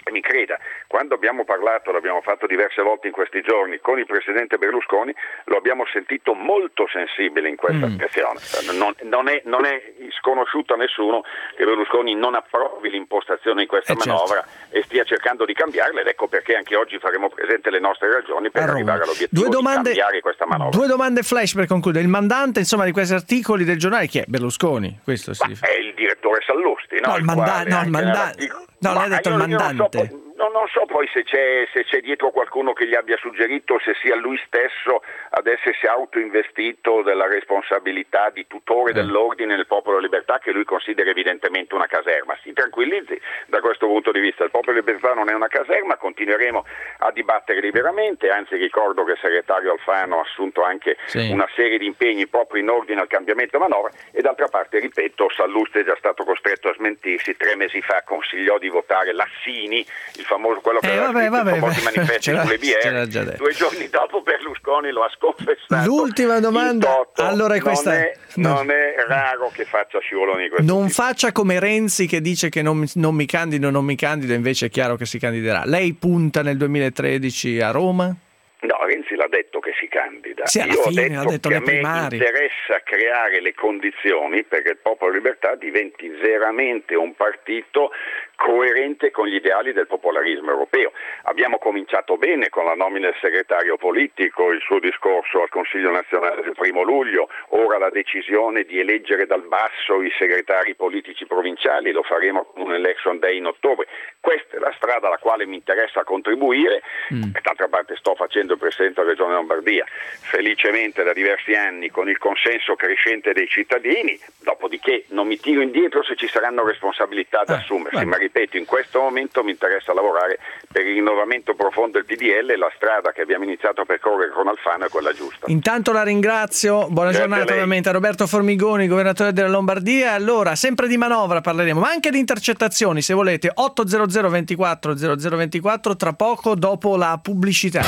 E mi creda, quando abbiamo parlato, l'abbiamo fatto diverse volte in questi giorni, con il Presidente Berlusconi, lo abbiamo sentito molto sensibile in questa mm. direzione. Non, non, è, non è sconosciuto a nessuno che Berlusconi non approvi l'impostazione di questa eh manovra certo. e stia cercando di cambiarla, ed ecco perché anche oggi faremo presente le nostre ragioni per arrivare all'obiettivo due domande, di cambiare questa manovra. Due domande flash per concludere. Il mandante, insomma, di questi articoli del giornale chi è? Berlusconi? Questo si Ma è il direttore Sallusti, no? No, il, il manda- quale no, il mandante. No, lei ha detto il mandante. Non so, non, non so poi se c'è, se c'è dietro qualcuno che gli abbia suggerito, se sia lui stesso ad essersi autoinvestito della responsabilità di tutore eh. dell'ordine nel Popolo della Libertà, che lui considera evidentemente una caserma. Si tranquillizzi da questo punto di vista, il Popolo della Libertà non è una caserma, continueremo a dibattere liberamente, anzi ricordo che il segretario Alfano ha assunto anche sì. una serie di impegni proprio in ordine al cambiamento manovra, e d'altra parte, ripeto, Sallusti è già stato costretto a smentirsi. Tre mesi fa consigliò di votare l'Assini, il famoso quello che eh, aveva vabbè, scritto vabbè, i famosi manifesti sulle B R. Due giorni dopo Berlusconi lo ha sconfessato. L'ultima domanda, allora è questa. Non è, no. non è raro che faccia scivoloni questo Non tipo. faccia come Renzi che dice che non, non mi candido, non mi candido, invece è chiaro che si candiderà. Lei punta nel duemilatredici a Roma? No, Renzi l'ha detto che si candida. Sì, alla Io fine, ho detto, l'ha detto che le a me primarie. interessa creare le condizioni perché il Popolo della Libertà diventi veramente un partito coerente con gli ideali del popolarismo europeo. Abbiamo cominciato bene con la nomina del segretario politico, il suo discorso al Consiglio nazionale del primo luglio, ora la decisione di eleggere dal basso i segretari politici provinciali, lo faremo con un election day in ottobre. Questa è la strada alla quale mi interessa contribuire, mm. e d'altra parte sto facendo il Presidente della Regione Lombardia, felicemente da diversi anni con il consenso crescente dei cittadini, dopodiché non mi tiro indietro se ci saranno responsabilità da ah, assumersi, beh. ma ripeto, in questo momento mi interessa lavorare per il rinnovamento profondo del P D L, e la strada che abbiamo iniziato a percorrere con Alfano è quella giusta. Intanto la ringrazio, buona Grazie giornata ovviamente a Roberto Formigoni, governatore della Lombardia. Allora, sempre di manovra parleremo, ma anche di intercettazioni se volete. Otto zero zero ventiquattro zero zero ventiquattro tra poco, dopo la pubblicità.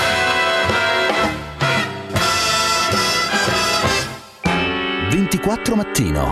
ventiquattro mattino.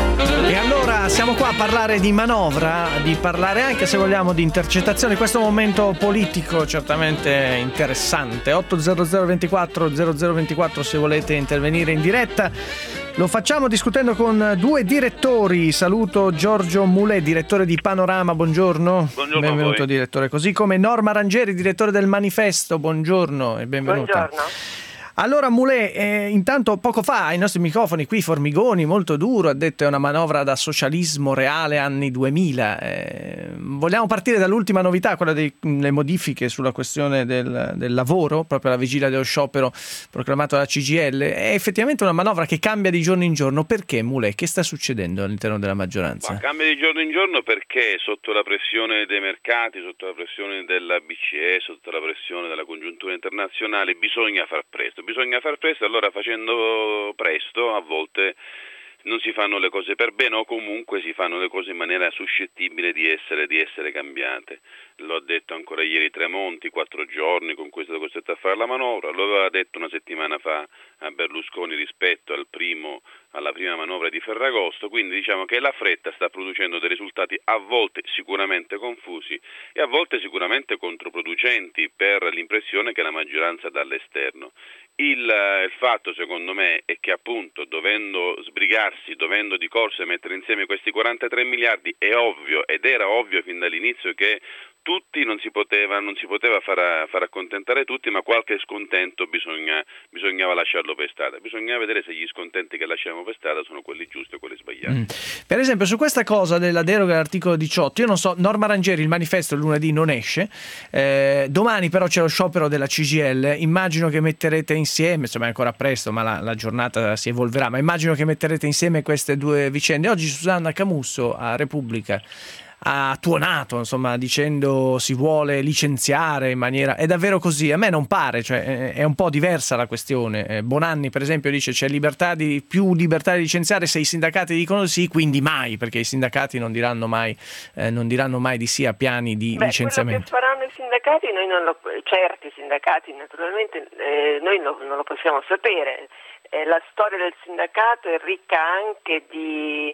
E allora siamo qua a parlare di manovra, di parlare anche, se vogliamo, di intercettazioni. Questo è un momento politico certamente interessante. Otto zero zero ventiquattro zero zero ventiquattro se volete intervenire in diretta. Lo facciamo discutendo con due direttori. Saluto Giorgio Mulè, direttore di Panorama, buongiorno. Buongiorno. Benvenuto direttore, così come Norma Rangieri, direttore del Manifesto. Buongiorno e benvenuta. Buongiorno. Allora Mulè, eh, intanto poco fa ai nostri microfoni qui Formigoni, molto duro, ha detto è una manovra da socialismo reale anni duemila. Eh, vogliamo partire dall'ultima novità, quella delle modifiche sulla questione del, del lavoro, proprio alla vigilia dello sciopero proclamato dalla C G I L. È effettivamente una manovra che cambia di giorno in giorno. Perché, Mulè? Che sta succedendo all'interno della maggioranza? Ma cambia di giorno in giorno perché sotto la pressione dei mercati, sotto la pressione della B C E, sotto la pressione della congiuntura internazionale bisogna far presto. Bisogna far presto, allora facendo presto a volte non si fanno le cose per bene, o comunque si fanno le cose in maniera suscettibile di essere, di essere cambiate. Lo ha detto ancora ieri Tremonti, quattro giorni con cui è stato costretto a fare la manovra, lo aveva detto una settimana fa a Berlusconi rispetto al primo, alla prima manovra di Ferragosto, quindi diciamo che la fretta sta producendo dei risultati a volte sicuramente confusi e a volte sicuramente controproducenti per l'impressione che la maggioranza dà all'esterno. Il, il fatto secondo me è che appunto dovendo sbrigarsi, dovendo di corsa mettere insieme questi quarantatré miliardi, è ovvio ed era ovvio fin dall'inizio che tutti non si poteva, non si poteva far, far accontentare tutti, ma qualche scontento bisogna, bisognava lasciarlo per strada. Bisognava vedere se gli scontenti che lasciamo per strada sono quelli giusti o quelli sbagliati. Mm. Per esempio su questa cosa della deroga all'articolo diciotto, io non so, Norma Rangieri, il manifesto il lunedì non esce, eh, domani però c'è lo sciopero della C G I L, immagino che metterete insieme, insomma è ancora presto ma la, la giornata si evolverà, ma immagino che metterete insieme queste due vicende. Oggi Susanna Camusso a Repubblica ha tuonato, insomma, dicendo si vuole licenziare in maniera... È davvero così? A me non pare, cioè è un po' diversa la questione. Bonanni, per esempio, dice c'è libertà di più libertà di licenziare se i sindacati dicono sì, quindi mai, perché i sindacati non diranno mai, eh, non diranno mai di sì a piani di Beh, licenziamento. Quello che faranno i sindacati, noi non lo, certi sindacati naturalmente, eh, noi no, non lo possiamo sapere. Eh, la storia del sindacato è ricca anche di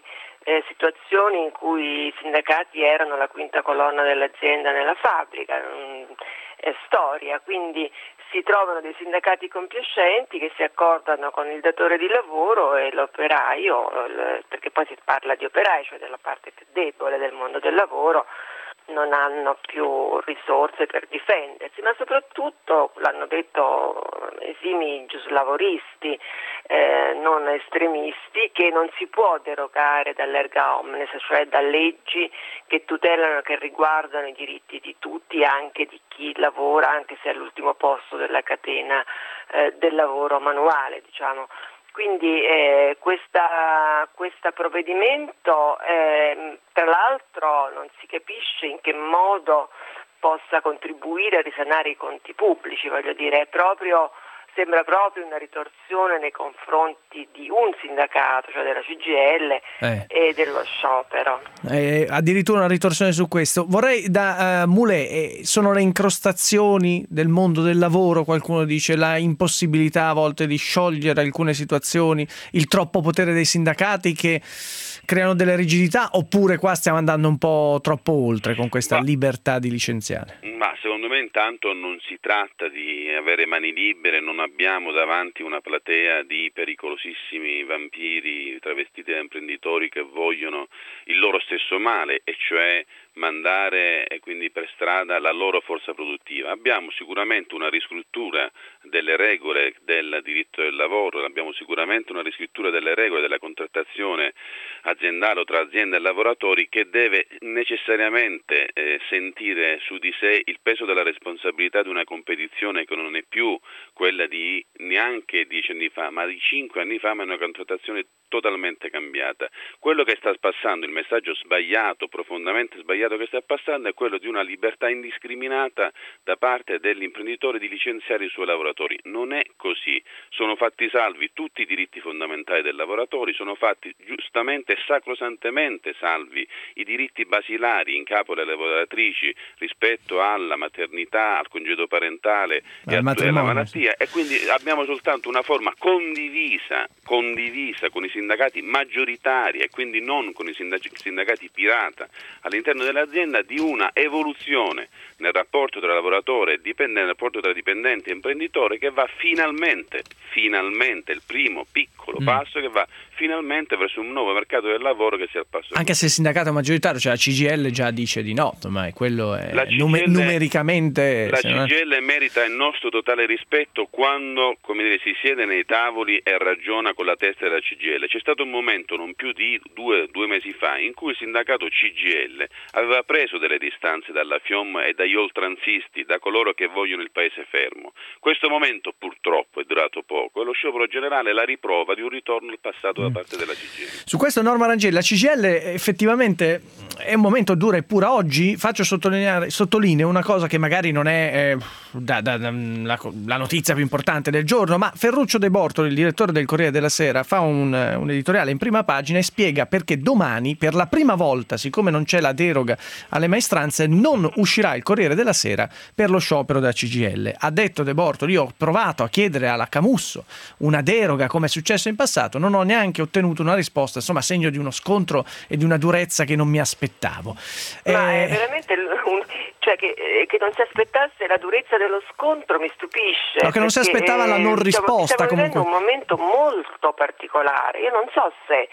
eh, situazioni in cui i sindacati erano la quinta colonna dell'azienda nella fabbrica, mh, è storia, quindi si trovano dei sindacati compiacenti che si accordano con il datore di lavoro e l'operaio, perché poi si parla di operai, cioè della parte più debole del mondo del lavoro, non hanno più risorse per difendersi, ma soprattutto, l'hanno detto esimi giuslavoristi, eh, non estremisti, che non si può derogare dall'erga omnes, cioè da leggi che tutelano, che riguardano i diritti di tutti, anche di chi lavora, anche se è all'ultimo posto della catena eh, del lavoro manuale, diciamo. Quindi eh, questa, questo provvedimento, eh, tra l'altro, non si capisce in che modo possa contribuire a risanare i conti pubblici, voglio dire, è proprio, sembra proprio una ritorsione nei confronti di un sindacato, cioè della C G I L eh. e dello sciopero. Eh, addirittura una ritorsione su questo. Vorrei da uh, Mulè, eh, sono le incrostazioni del mondo del lavoro, qualcuno dice la impossibilità a volte di sciogliere alcune situazioni, il troppo potere dei sindacati che creano delle rigidità, oppure qua stiamo andando un po' troppo oltre con questa ma, libertà di licenziare? Ma secondo me intanto non si tratta di avere mani libere, non abbiamo davanti una platea di pericolosissimi vampiri travestiti da imprenditori che vogliono il loro stesso male, e cioè mandare e quindi per strada la loro forza produttiva. Abbiamo sicuramente una riscrittura delle regole del diritto del lavoro, abbiamo sicuramente una riscrittura delle regole della contrattazione aziendale o tra azienda e lavoratori, che deve necessariamente eh, sentire su di sé il peso della responsabilità di una competizione che non è più quella di neanche dieci anni fa, ma di cinque anni fa, ma è una contrattazione totalmente cambiata. Quello che sta passando, il messaggio sbagliato, profondamente sbagliato che sta passando, è quello di una libertà indiscriminata da parte dell'imprenditore di licenziare i suoi lavoratori. Non è così. Sono fatti salvi tutti i diritti fondamentali dei lavoratori, sono fatti giustamente e sacrosantemente salvi i diritti basilari in capo alle lavoratrici rispetto alla maternità, al congedo parentale e alla malattia, e quindi abbiamo soltanto una forma condivisa, condivisa con i sindacati maggioritari e quindi non con i sindacati pirata all'interno dell'azienda, di una evoluzione nel rapporto tra lavoratore e dipendente, nel rapporto tra dipendente e imprenditore, che va finalmente, finalmente il primo piccolo mm. passo che va finalmente verso un nuovo mercato del lavoro che sia al passo. Anche se il sindacato maggioritario, cioè la C G I L, già dice di no, ma quello è la C G I L, numer- numericamente la C G I L è... merita il nostro totale rispetto quando, come dire, si siede nei tavoli e ragiona con la testa della C G I L. C'è stato un momento non più di due, due mesi fa in cui il sindacato C G I L aveva preso delle distanze dalla F I O M e dagli oltranzisti, da coloro che vogliono il paese fermo. Questo momento purtroppo è durato poco e lo sciopero generale è la riprova di un ritorno al passato da parte della C G I L. Su questo, Norma Rangel, la C G I L effettivamente è un momento duro e pura. Oggi faccio sottolineare sottolineo una cosa che magari non è eh, da, da, da, la, la notizia più importante del giorno, ma Ferruccio De Bortoli, il direttore del Corriere della Sera, fa un, un editoriale in prima pagina e spiega perché domani, per la prima volta, siccome non c'è la deroga alle maestranze, non uscirà il Corriere della Sera per lo sciopero della C G I L. Ha detto De Bortoli: io ho provato a chiedere alla Camusso una deroga come è successo in passato, non ho neanche ottenuto una risposta, insomma segno di uno scontro e di una durezza che non mi aspettavo. Ma eh... è veramente un... cioè che, che non si aspettasse la durezza dello scontro mi stupisce. No, che non si aspettava la non risposta. Stiamo vivendo un momento molto particolare. Io non so se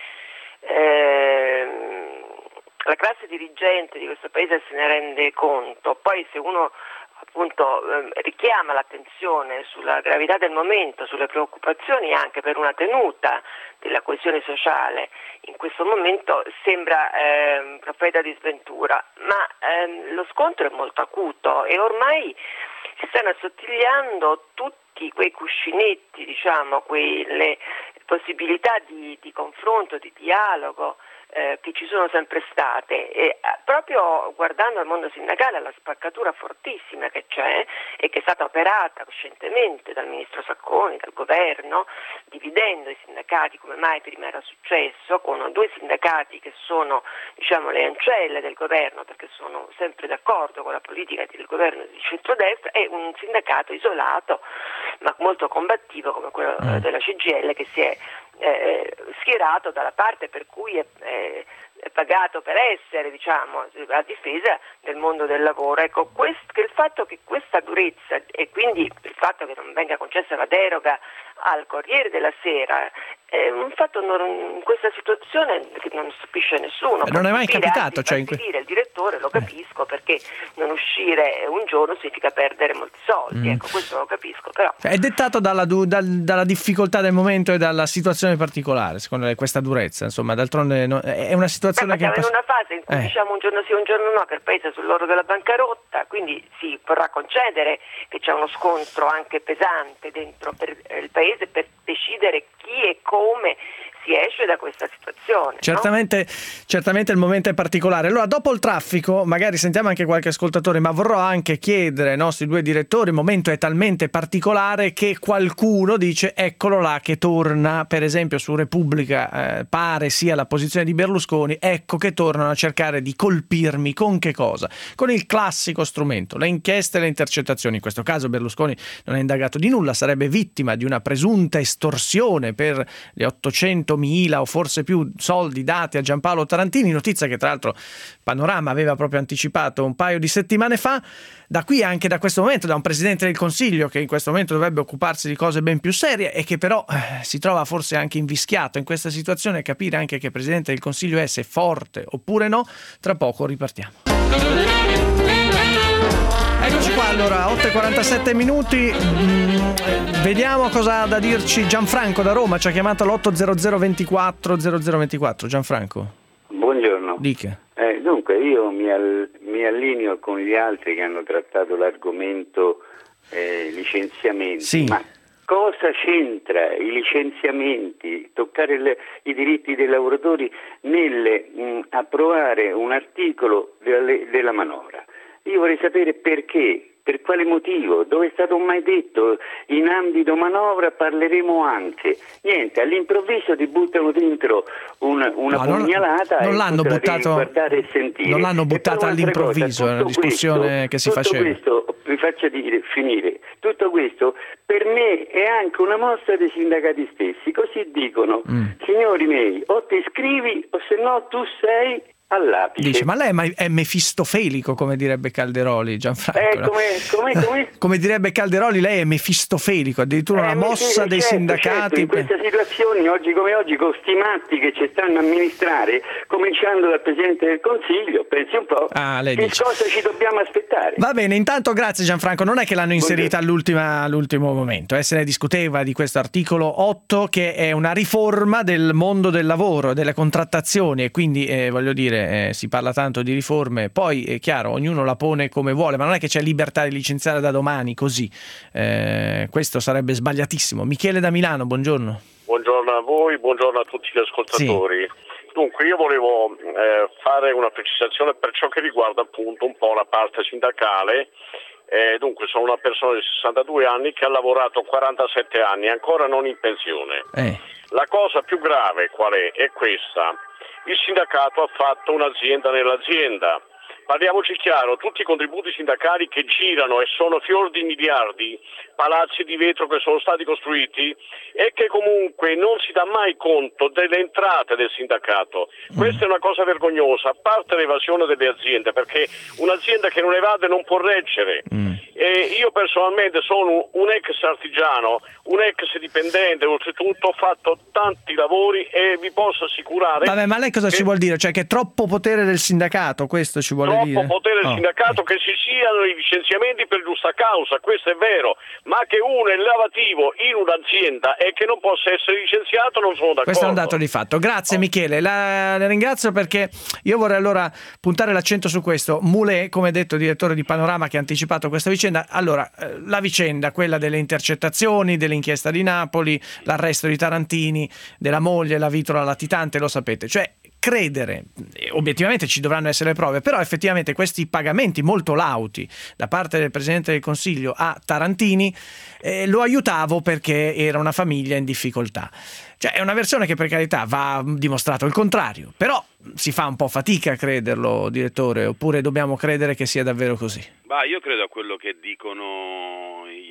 eh, la classe dirigente di questo paese se ne rende conto. Poi se uno appunto eh, richiama l'attenzione sulla gravità del momento, sulle preoccupazioni anche per una tenuta della coesione sociale in questo momento, sembra eh, profeta di sventura, ma ehm, lo scontro è molto acuto e ormai si stanno assottigliando tutti quei cuscinetti, diciamo, quelle possibilità di, di confronto, di dialogo eh, che ci sono sempre state, e proprio guardando al mondo sindacale, alla spaccatura fortissima che c'è e che è stata operata coscientemente dal ministro Sacconi, dal governo, dividendo i sindacati come mai prima era successo, con due sindacati che sono, diciamo, le ancelle del governo perché sono sempre d'accordo con la politica del governo di centrodestra, e un sindacato isolato ma molto combattivo come quello mm. della C G I L, che si è eh, schierato dalla parte per cui è, è, è pagato per essere, diciamo, a difesa del mondo del lavoro. Ecco, quest, che il fatto che questa durezza e quindi il fatto che non venga concessa la deroga al Corriere della Sera è un fatto non, in questa situazione che non stupisce nessuno. Non è mai capitato, cioè in que- il direttore lo capisco, eh. perché non uscire un giorno significa perdere molti soldi, mm. ecco, questo lo capisco, però è dettato dalla, du- dal, dalla difficoltà del momento e dalla situazione particolare, secondo lei, questa durezza, insomma, d'altronde no, è una situazione Beh, che siamo in una fase in cui eh. diciamo un giorno sì un giorno no, che il paese è sull'orlo della bancarotta, quindi si vorrà concedere che c'è uno scontro anche pesante dentro per il paese per decidere chi e come si esce da questa situazione. Certamente, no? certamente il momento è particolare. Allora, dopo il traffico, magari sentiamo anche qualche ascoltatore, ma vorrò anche chiedere ai nostri due direttori, il momento è talmente particolare che qualcuno dice eccolo là che torna, per esempio su Repubblica eh, pare sia la posizione di Berlusconi, ecco che tornano a cercare di colpirmi con che cosa? Con il classico strumento, le inchieste e le intercettazioni. In questo caso Berlusconi non è indagato di nulla, sarebbe vittima di una presunta estorsione per le ottocentomila o forse più soldi dati a Giampaolo Tarantini, notizia che tra l'altro Panorama aveva proprio anticipato un paio di settimane fa. Da qui, anche da questo momento, da un Presidente del Consiglio che in questo momento dovrebbe occuparsi di cose ben più serie e che però eh, si trova forse anche invischiato in questa situazione, capire anche che Presidente del Consiglio è, se forte oppure no. Tra poco ripartiamo. Eccoci qua, allora, otto e quarantasette minuti, mm, vediamo cosa ha da dirci Gianfranco da Roma, ci ha chiamato all'otto zero zero ventiquattro zero zero ventiquattro. Gianfranco. Buongiorno. Dica. Eh, dunque, io mi, al, mi allineo con gli altri che hanno trattato l'argomento eh, licenziamenti, sì. Ma cosa c'entra i licenziamenti, toccare le, i diritti dei lavoratori nel mh, approvare un articolo della, della manovra? Io vorrei sapere perché, per quale motivo, dove è stato mai detto in ambito manovra parleremo anche. Niente, all'improvviso ti buttano dentro un, una no, pugnalata non, non e l'hanno tu te la buttato, devi guardare e sentire. non l'hanno buttata all'improvviso, è una discussione questo, che si tutto faceva. Questo, vi faccio dire, finire, tutto questo per me è anche una mossa dei sindacati stessi, così dicono, mm. signori miei, o ti iscrivi o se no tu sei all'apice. Dice, ma lei è mefistofelico, come direbbe Calderoli, Gianfranco. Eh, no? come, come, come? come direbbe Calderoli, lei è mefistofelico, addirittura eh, una mossa sì, dei certo, sindacati. Certo. In queste situazioni, oggi come oggi, con sti matti che ci stanno a amministrare, cominciando dal Presidente del Consiglio, pensi un po', ah, lei che dice. cosa ci dobbiamo aspettare? Va bene, intanto grazie Gianfranco, non è che l'hanno inserita all'ultima, all'ultimo momento, eh, se ne discuteva di questo articolo otto che è una riforma del mondo del lavoro, delle contrattazioni e quindi eh, voglio dire eh, si parla tanto di riforme, poi è chiaro, ognuno la pone come vuole, ma non è che c'è libertà di licenziare da domani così, eh, questo sarebbe sbagliatissimo. Michele da Milano, buongiorno. Buongiorno a voi, buongiorno a tutti gli ascoltatori. Sì. Dunque io volevo eh, fare una precisazione per ciò che riguarda appunto un po' la parte sindacale. Eh, dunque sono una persona di sessantadue anni che ha lavorato quarantasette anni, ancora non in pensione. Eh. La cosa più grave qual è? È questa. Il sindacato ha fatto un'azienda nell'azienda. Parliamoci chiaro, tutti i contributi sindacali che girano e sono fior di miliardi, palazzi di vetro che sono stati costruiti e che comunque non si dà mai conto delle entrate del sindacato. Questa è una cosa vergognosa, a parte l'evasione delle aziende, perché un'azienda che non evade non può reggere. Mm. E io personalmente sono un ex artigiano, un ex dipendente, oltretutto ho fatto tanti lavori e vi posso assicurare... Vabbè, ma lei cosa che... ci vuol dire? Cioè che è troppo potere del sindacato, questo ci vuole troppo dire? potere del oh. sindacato, che ci siano i licenziamenti per giusta causa, questo è vero, ma che uno è lavativo in un'azienda e che non possa essere licenziato non sono d'accordo. Questo è un dato di fatto. Grazie oh. Michele, la, la ringrazio perché io vorrei allora puntare l'accento su questo. Moulet, come detto, direttore di Panorama, che ha anticipato questa vicenda. Allora, la vicenda, quella delle intercettazioni, dell'inchiesta di Napoli, l'arresto di Tarantini, della moglie, la vitola latitante, lo sapete, cioè credere, obiettivamente ci dovranno essere prove, però effettivamente questi pagamenti molto lauti da parte del Presidente del Consiglio a Tarantini eh, lo aiutavo perché era una famiglia in difficoltà. Cioè è una versione che per carità va dimostrato il contrario, però si fa un po' fatica a crederlo, direttore, oppure dobbiamo credere che sia davvero così? Bah, io credo a quello che dicono i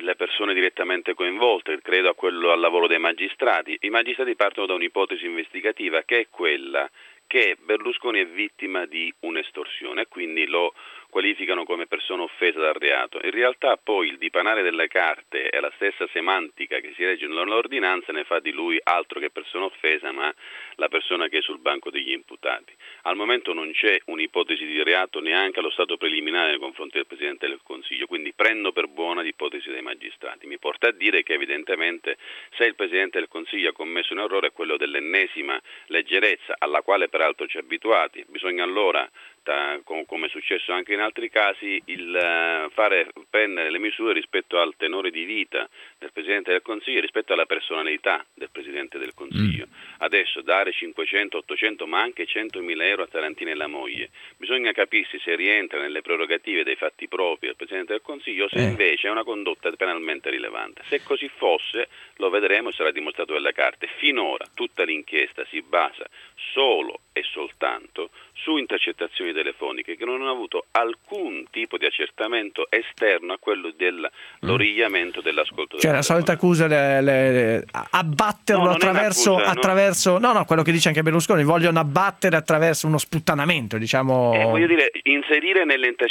le persone direttamente coinvolte, credo a quello al lavoro dei magistrati. I magistrati partono da un'ipotesi investigativa che è quella che Berlusconi è vittima di un'estorsione e quindi lo qualificano come persona offesa dal reato. In realtà poi il dipanare delle carte e la stessa semantica che si legge nell'ordinanza ne fa di lui altro che persona offesa, ma la persona che è sul banco degli imputati. Al momento non c'è un'ipotesi di reato neanche allo stato preliminare nei confronti del Presidente del Consiglio, quindi prendo per buona l'ipotesi dei magistrati. Mi porta a dire che evidentemente se il Presidente del Consiglio ha commesso un errore è quello dell'ennesima leggerezza, alla quale peraltro ci ha abituati, bisogna allora, ta, com- come è successo anche in altri casi, il uh, fare prendere le misure rispetto al tenore di vita del Presidente del Consiglio, rispetto alla personalità del Presidente del Consiglio. Mm. Adesso dare cinquecento, ottocento ma anche centomila euro a Tarantini e la moglie, bisogna capirsi se rientra nelle prerogative dei fatti propri del Presidente del Consiglio o se eh. invece è una condotta penalmente rilevante. Se così fosse lo vedremo e sarà dimostrato dalle carte. Finora tutta l'inchiesta si basa solo e soltanto su intercettazioni telefoniche che non hanno avuto alcun tipo di accertamento esterno a quello dell'origliamento dell'ascolto. Cioè la solita accusa le, le, abbatterlo no, attraverso, attraverso no. no no quello che dice anche Berlusconi, vogliono abbattere attraverso uno sputtanamento, diciamo. Eh, voglio dire, inserire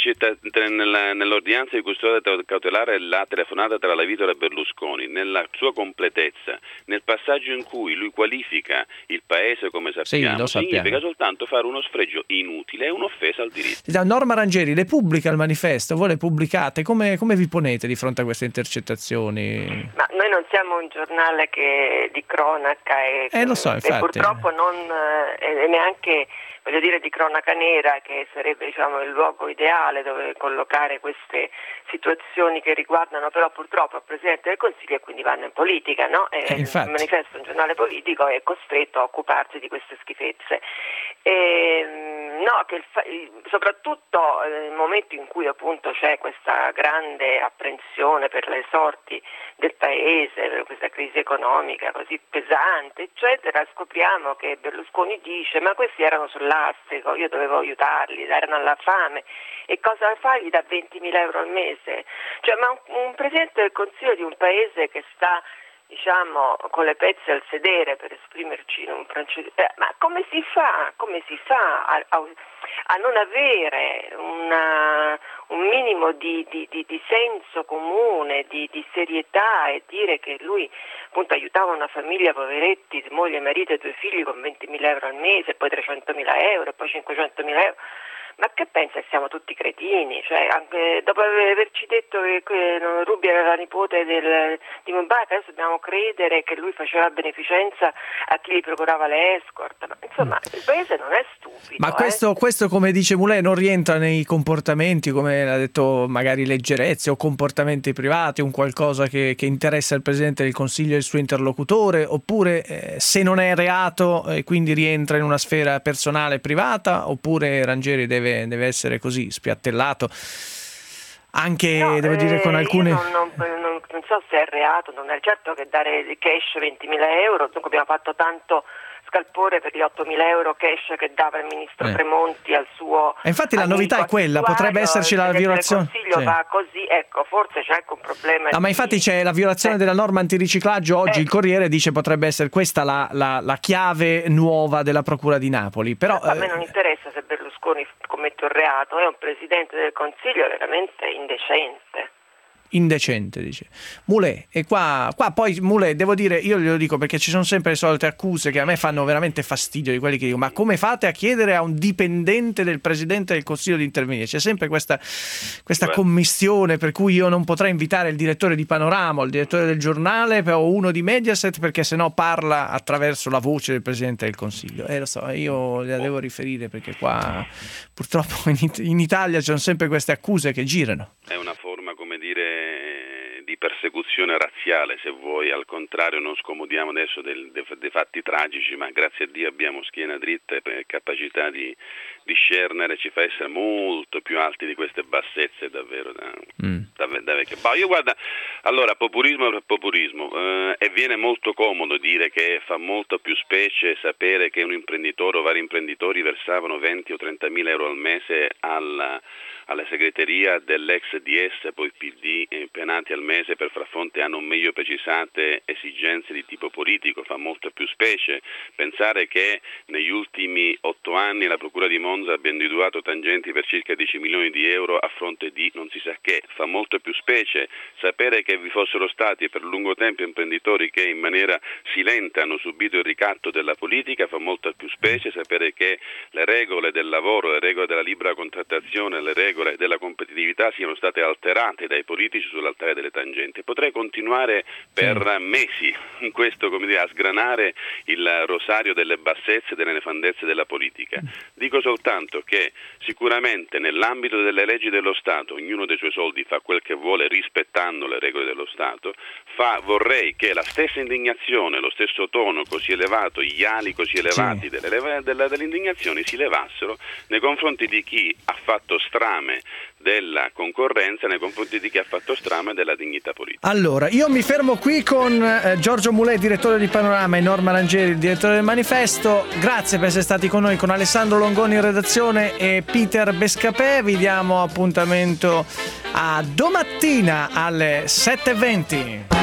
nella, nell'ordinanza di custodia cautelare la telefonata tra Lavitola e Berlusconi nella sua completezza, nel passaggio in cui lui qualifica il paese come sappiamo, sì, significa soltanto fare uno sfregio inutile, è un'offesa al diritto. Norma Rangieri, le pubblica il manifesto, voi le pubblicate, come, come vi ponete di fronte a queste intercettazioni? Ma noi non siamo un giornale che di cronaca e, eh, lo so, infatti. e purtroppo non e neanche, voglio dire, di cronaca nera, che sarebbe, diciamo, il luogo ideale dove collocare queste situazioni che riguardano però purtroppo il Presidente del Consiglio e quindi vanno in politica, no? E eh, il manifesto è un giornale politico, è costretto a occuparsi di queste schifezze. E, no, che il, soprattutto nel momento in cui appunto c'è questa grande apprensione per le sorti del paese, per questa crisi economica così pesante, eccetera, scopriamo che Berlusconi dice: ma questi erano sull'astrico, io dovevo aiutarli, erano alla fame, e cosa fa? Gli dà ventimila euro al mese. Cioè, ma un, un Presidente del Consiglio di un paese che sta, diciamo, con le pezze al sedere, per esprimerci in un francese, eh, ma come si fa, come si fa a, a, a non avere una, un minimo di, di, di, di senso comune, di, di serietà, e dire che lui appunto aiutava una famiglia, poveretti, moglie, marito e due figli, con ventimila euro al mese, poi trecentomila euro, e poi cinquecentomila euro? Ma che pensa? Siamo tutti cretini, cioè, anche dopo averci detto che, che Ruby era la nipote del, di Mubarak, adesso dobbiamo credere che lui faceva beneficenza a chi gli procurava le escort. Ma, insomma, il paese non è stupido. Ma questo, eh? questo, come dice Mulè, non rientra nei comportamenti, come ha detto, magari leggerezze o comportamenti privati, un qualcosa che, che interessa il Presidente del Consiglio e il suo interlocutore, oppure eh, se non è reato e eh, quindi rientra in una sfera personale e privata, oppure Rangieri deve deve essere così spiattellato anche, no, devo dire, con eh, alcune non, non, non, non so se è reato, non è certo che dare cash ventimila euro, dunque abbiamo fatto tanto scalpore per gli ottomila euro cash che dava il ministro eh. Tremonti al suo e infatti la novità è quella, potrebbe esserci la violazione. Il Consiglio sì. va così, ecco, forse c'è anche un problema. No, di... ma infatti c'è la violazione eh. della norma antiriciclaggio. Oggi eh. il Corriere dice potrebbe essere questa la, la, la chiave nuova della Procura di Napoli. Però a me non interessa se Berlusconi commette un reato, è un Presidente del Consiglio veramente indecente. Indecente, dice Mulè. E qua, qua poi Mulè, devo dire, io glielo dico perché ci sono sempre le solite accuse che a me fanno veramente fastidio, di quelli che dico: ma come fate a chiedere a un dipendente del Presidente del Consiglio di intervenire? C'è sempre questa, questa commistione per cui io non potrei invitare il direttore di Panorama o il direttore del giornale o uno di Mediaset, perché sennò parla attraverso la voce del Presidente del Consiglio. E eh, lo so, io la devo riferire perché qua purtroppo in, in Italia ci sono sempre queste accuse che girano. È una forma, come dire, di persecuzione razziale, se vuoi. Al contrario, non scomodiamo adesso dei, dei, dei fatti tragici, ma grazie a Dio abbiamo schiena dritta e capacità di discernere, ci fa essere molto più alti di queste bassezze davvero da, mm. da, da vecchio. Bah, io guarda, allora populismo per populismo, eh, e viene molto comodo dire che fa molto più specie sapere che un imprenditore o vari imprenditori versavano venti o trentamila euro al mese alla alla segreteria dell'ex D S, poi P D, eh, penati al mese per far fronte a non meglio precisate esigenze di tipo politico. Fa molto più specie pensare che negli ultimi otto anni la Procura di Monza abbia individuato tangenti per circa dieci milioni di euro a fronte di non si sa che. Fa molto più specie sapere che vi fossero stati per lungo tempo imprenditori che in maniera silente hanno subito il ricatto della politica. Fa molto più specie sapere che le regole del lavoro, le regole della libera contrattazione, le regole della competitività siano state alterate dai politici sull'altare delle tangenti. Potrei continuare per mesi in questo, come dire, a sgranare il rosario delle bassezze e delle nefandezze della politica. Dico soltanto che sicuramente nell'ambito delle leggi dello Stato ognuno dei suoi soldi fa quel che vuole rispettando le regole dello Stato. Fa, vorrei che la stessa indignazione, lo stesso tono così elevato, gli ali così elevati sì. delle, delle, delle indignazioni si levassero nei confronti di chi ha fatto strame della concorrenza, nei confronti di chi ha fatto strame della dignità politica. Allora, io mi fermo qui con eh, Giorgio Mulè, direttore di Panorama, e Norma Rangeri, direttore del Manifesto. Grazie per essere stati con noi, con Alessandro Longoni in redazione e Peter Bescapè. Vi diamo appuntamento a domattina alle sette e venti.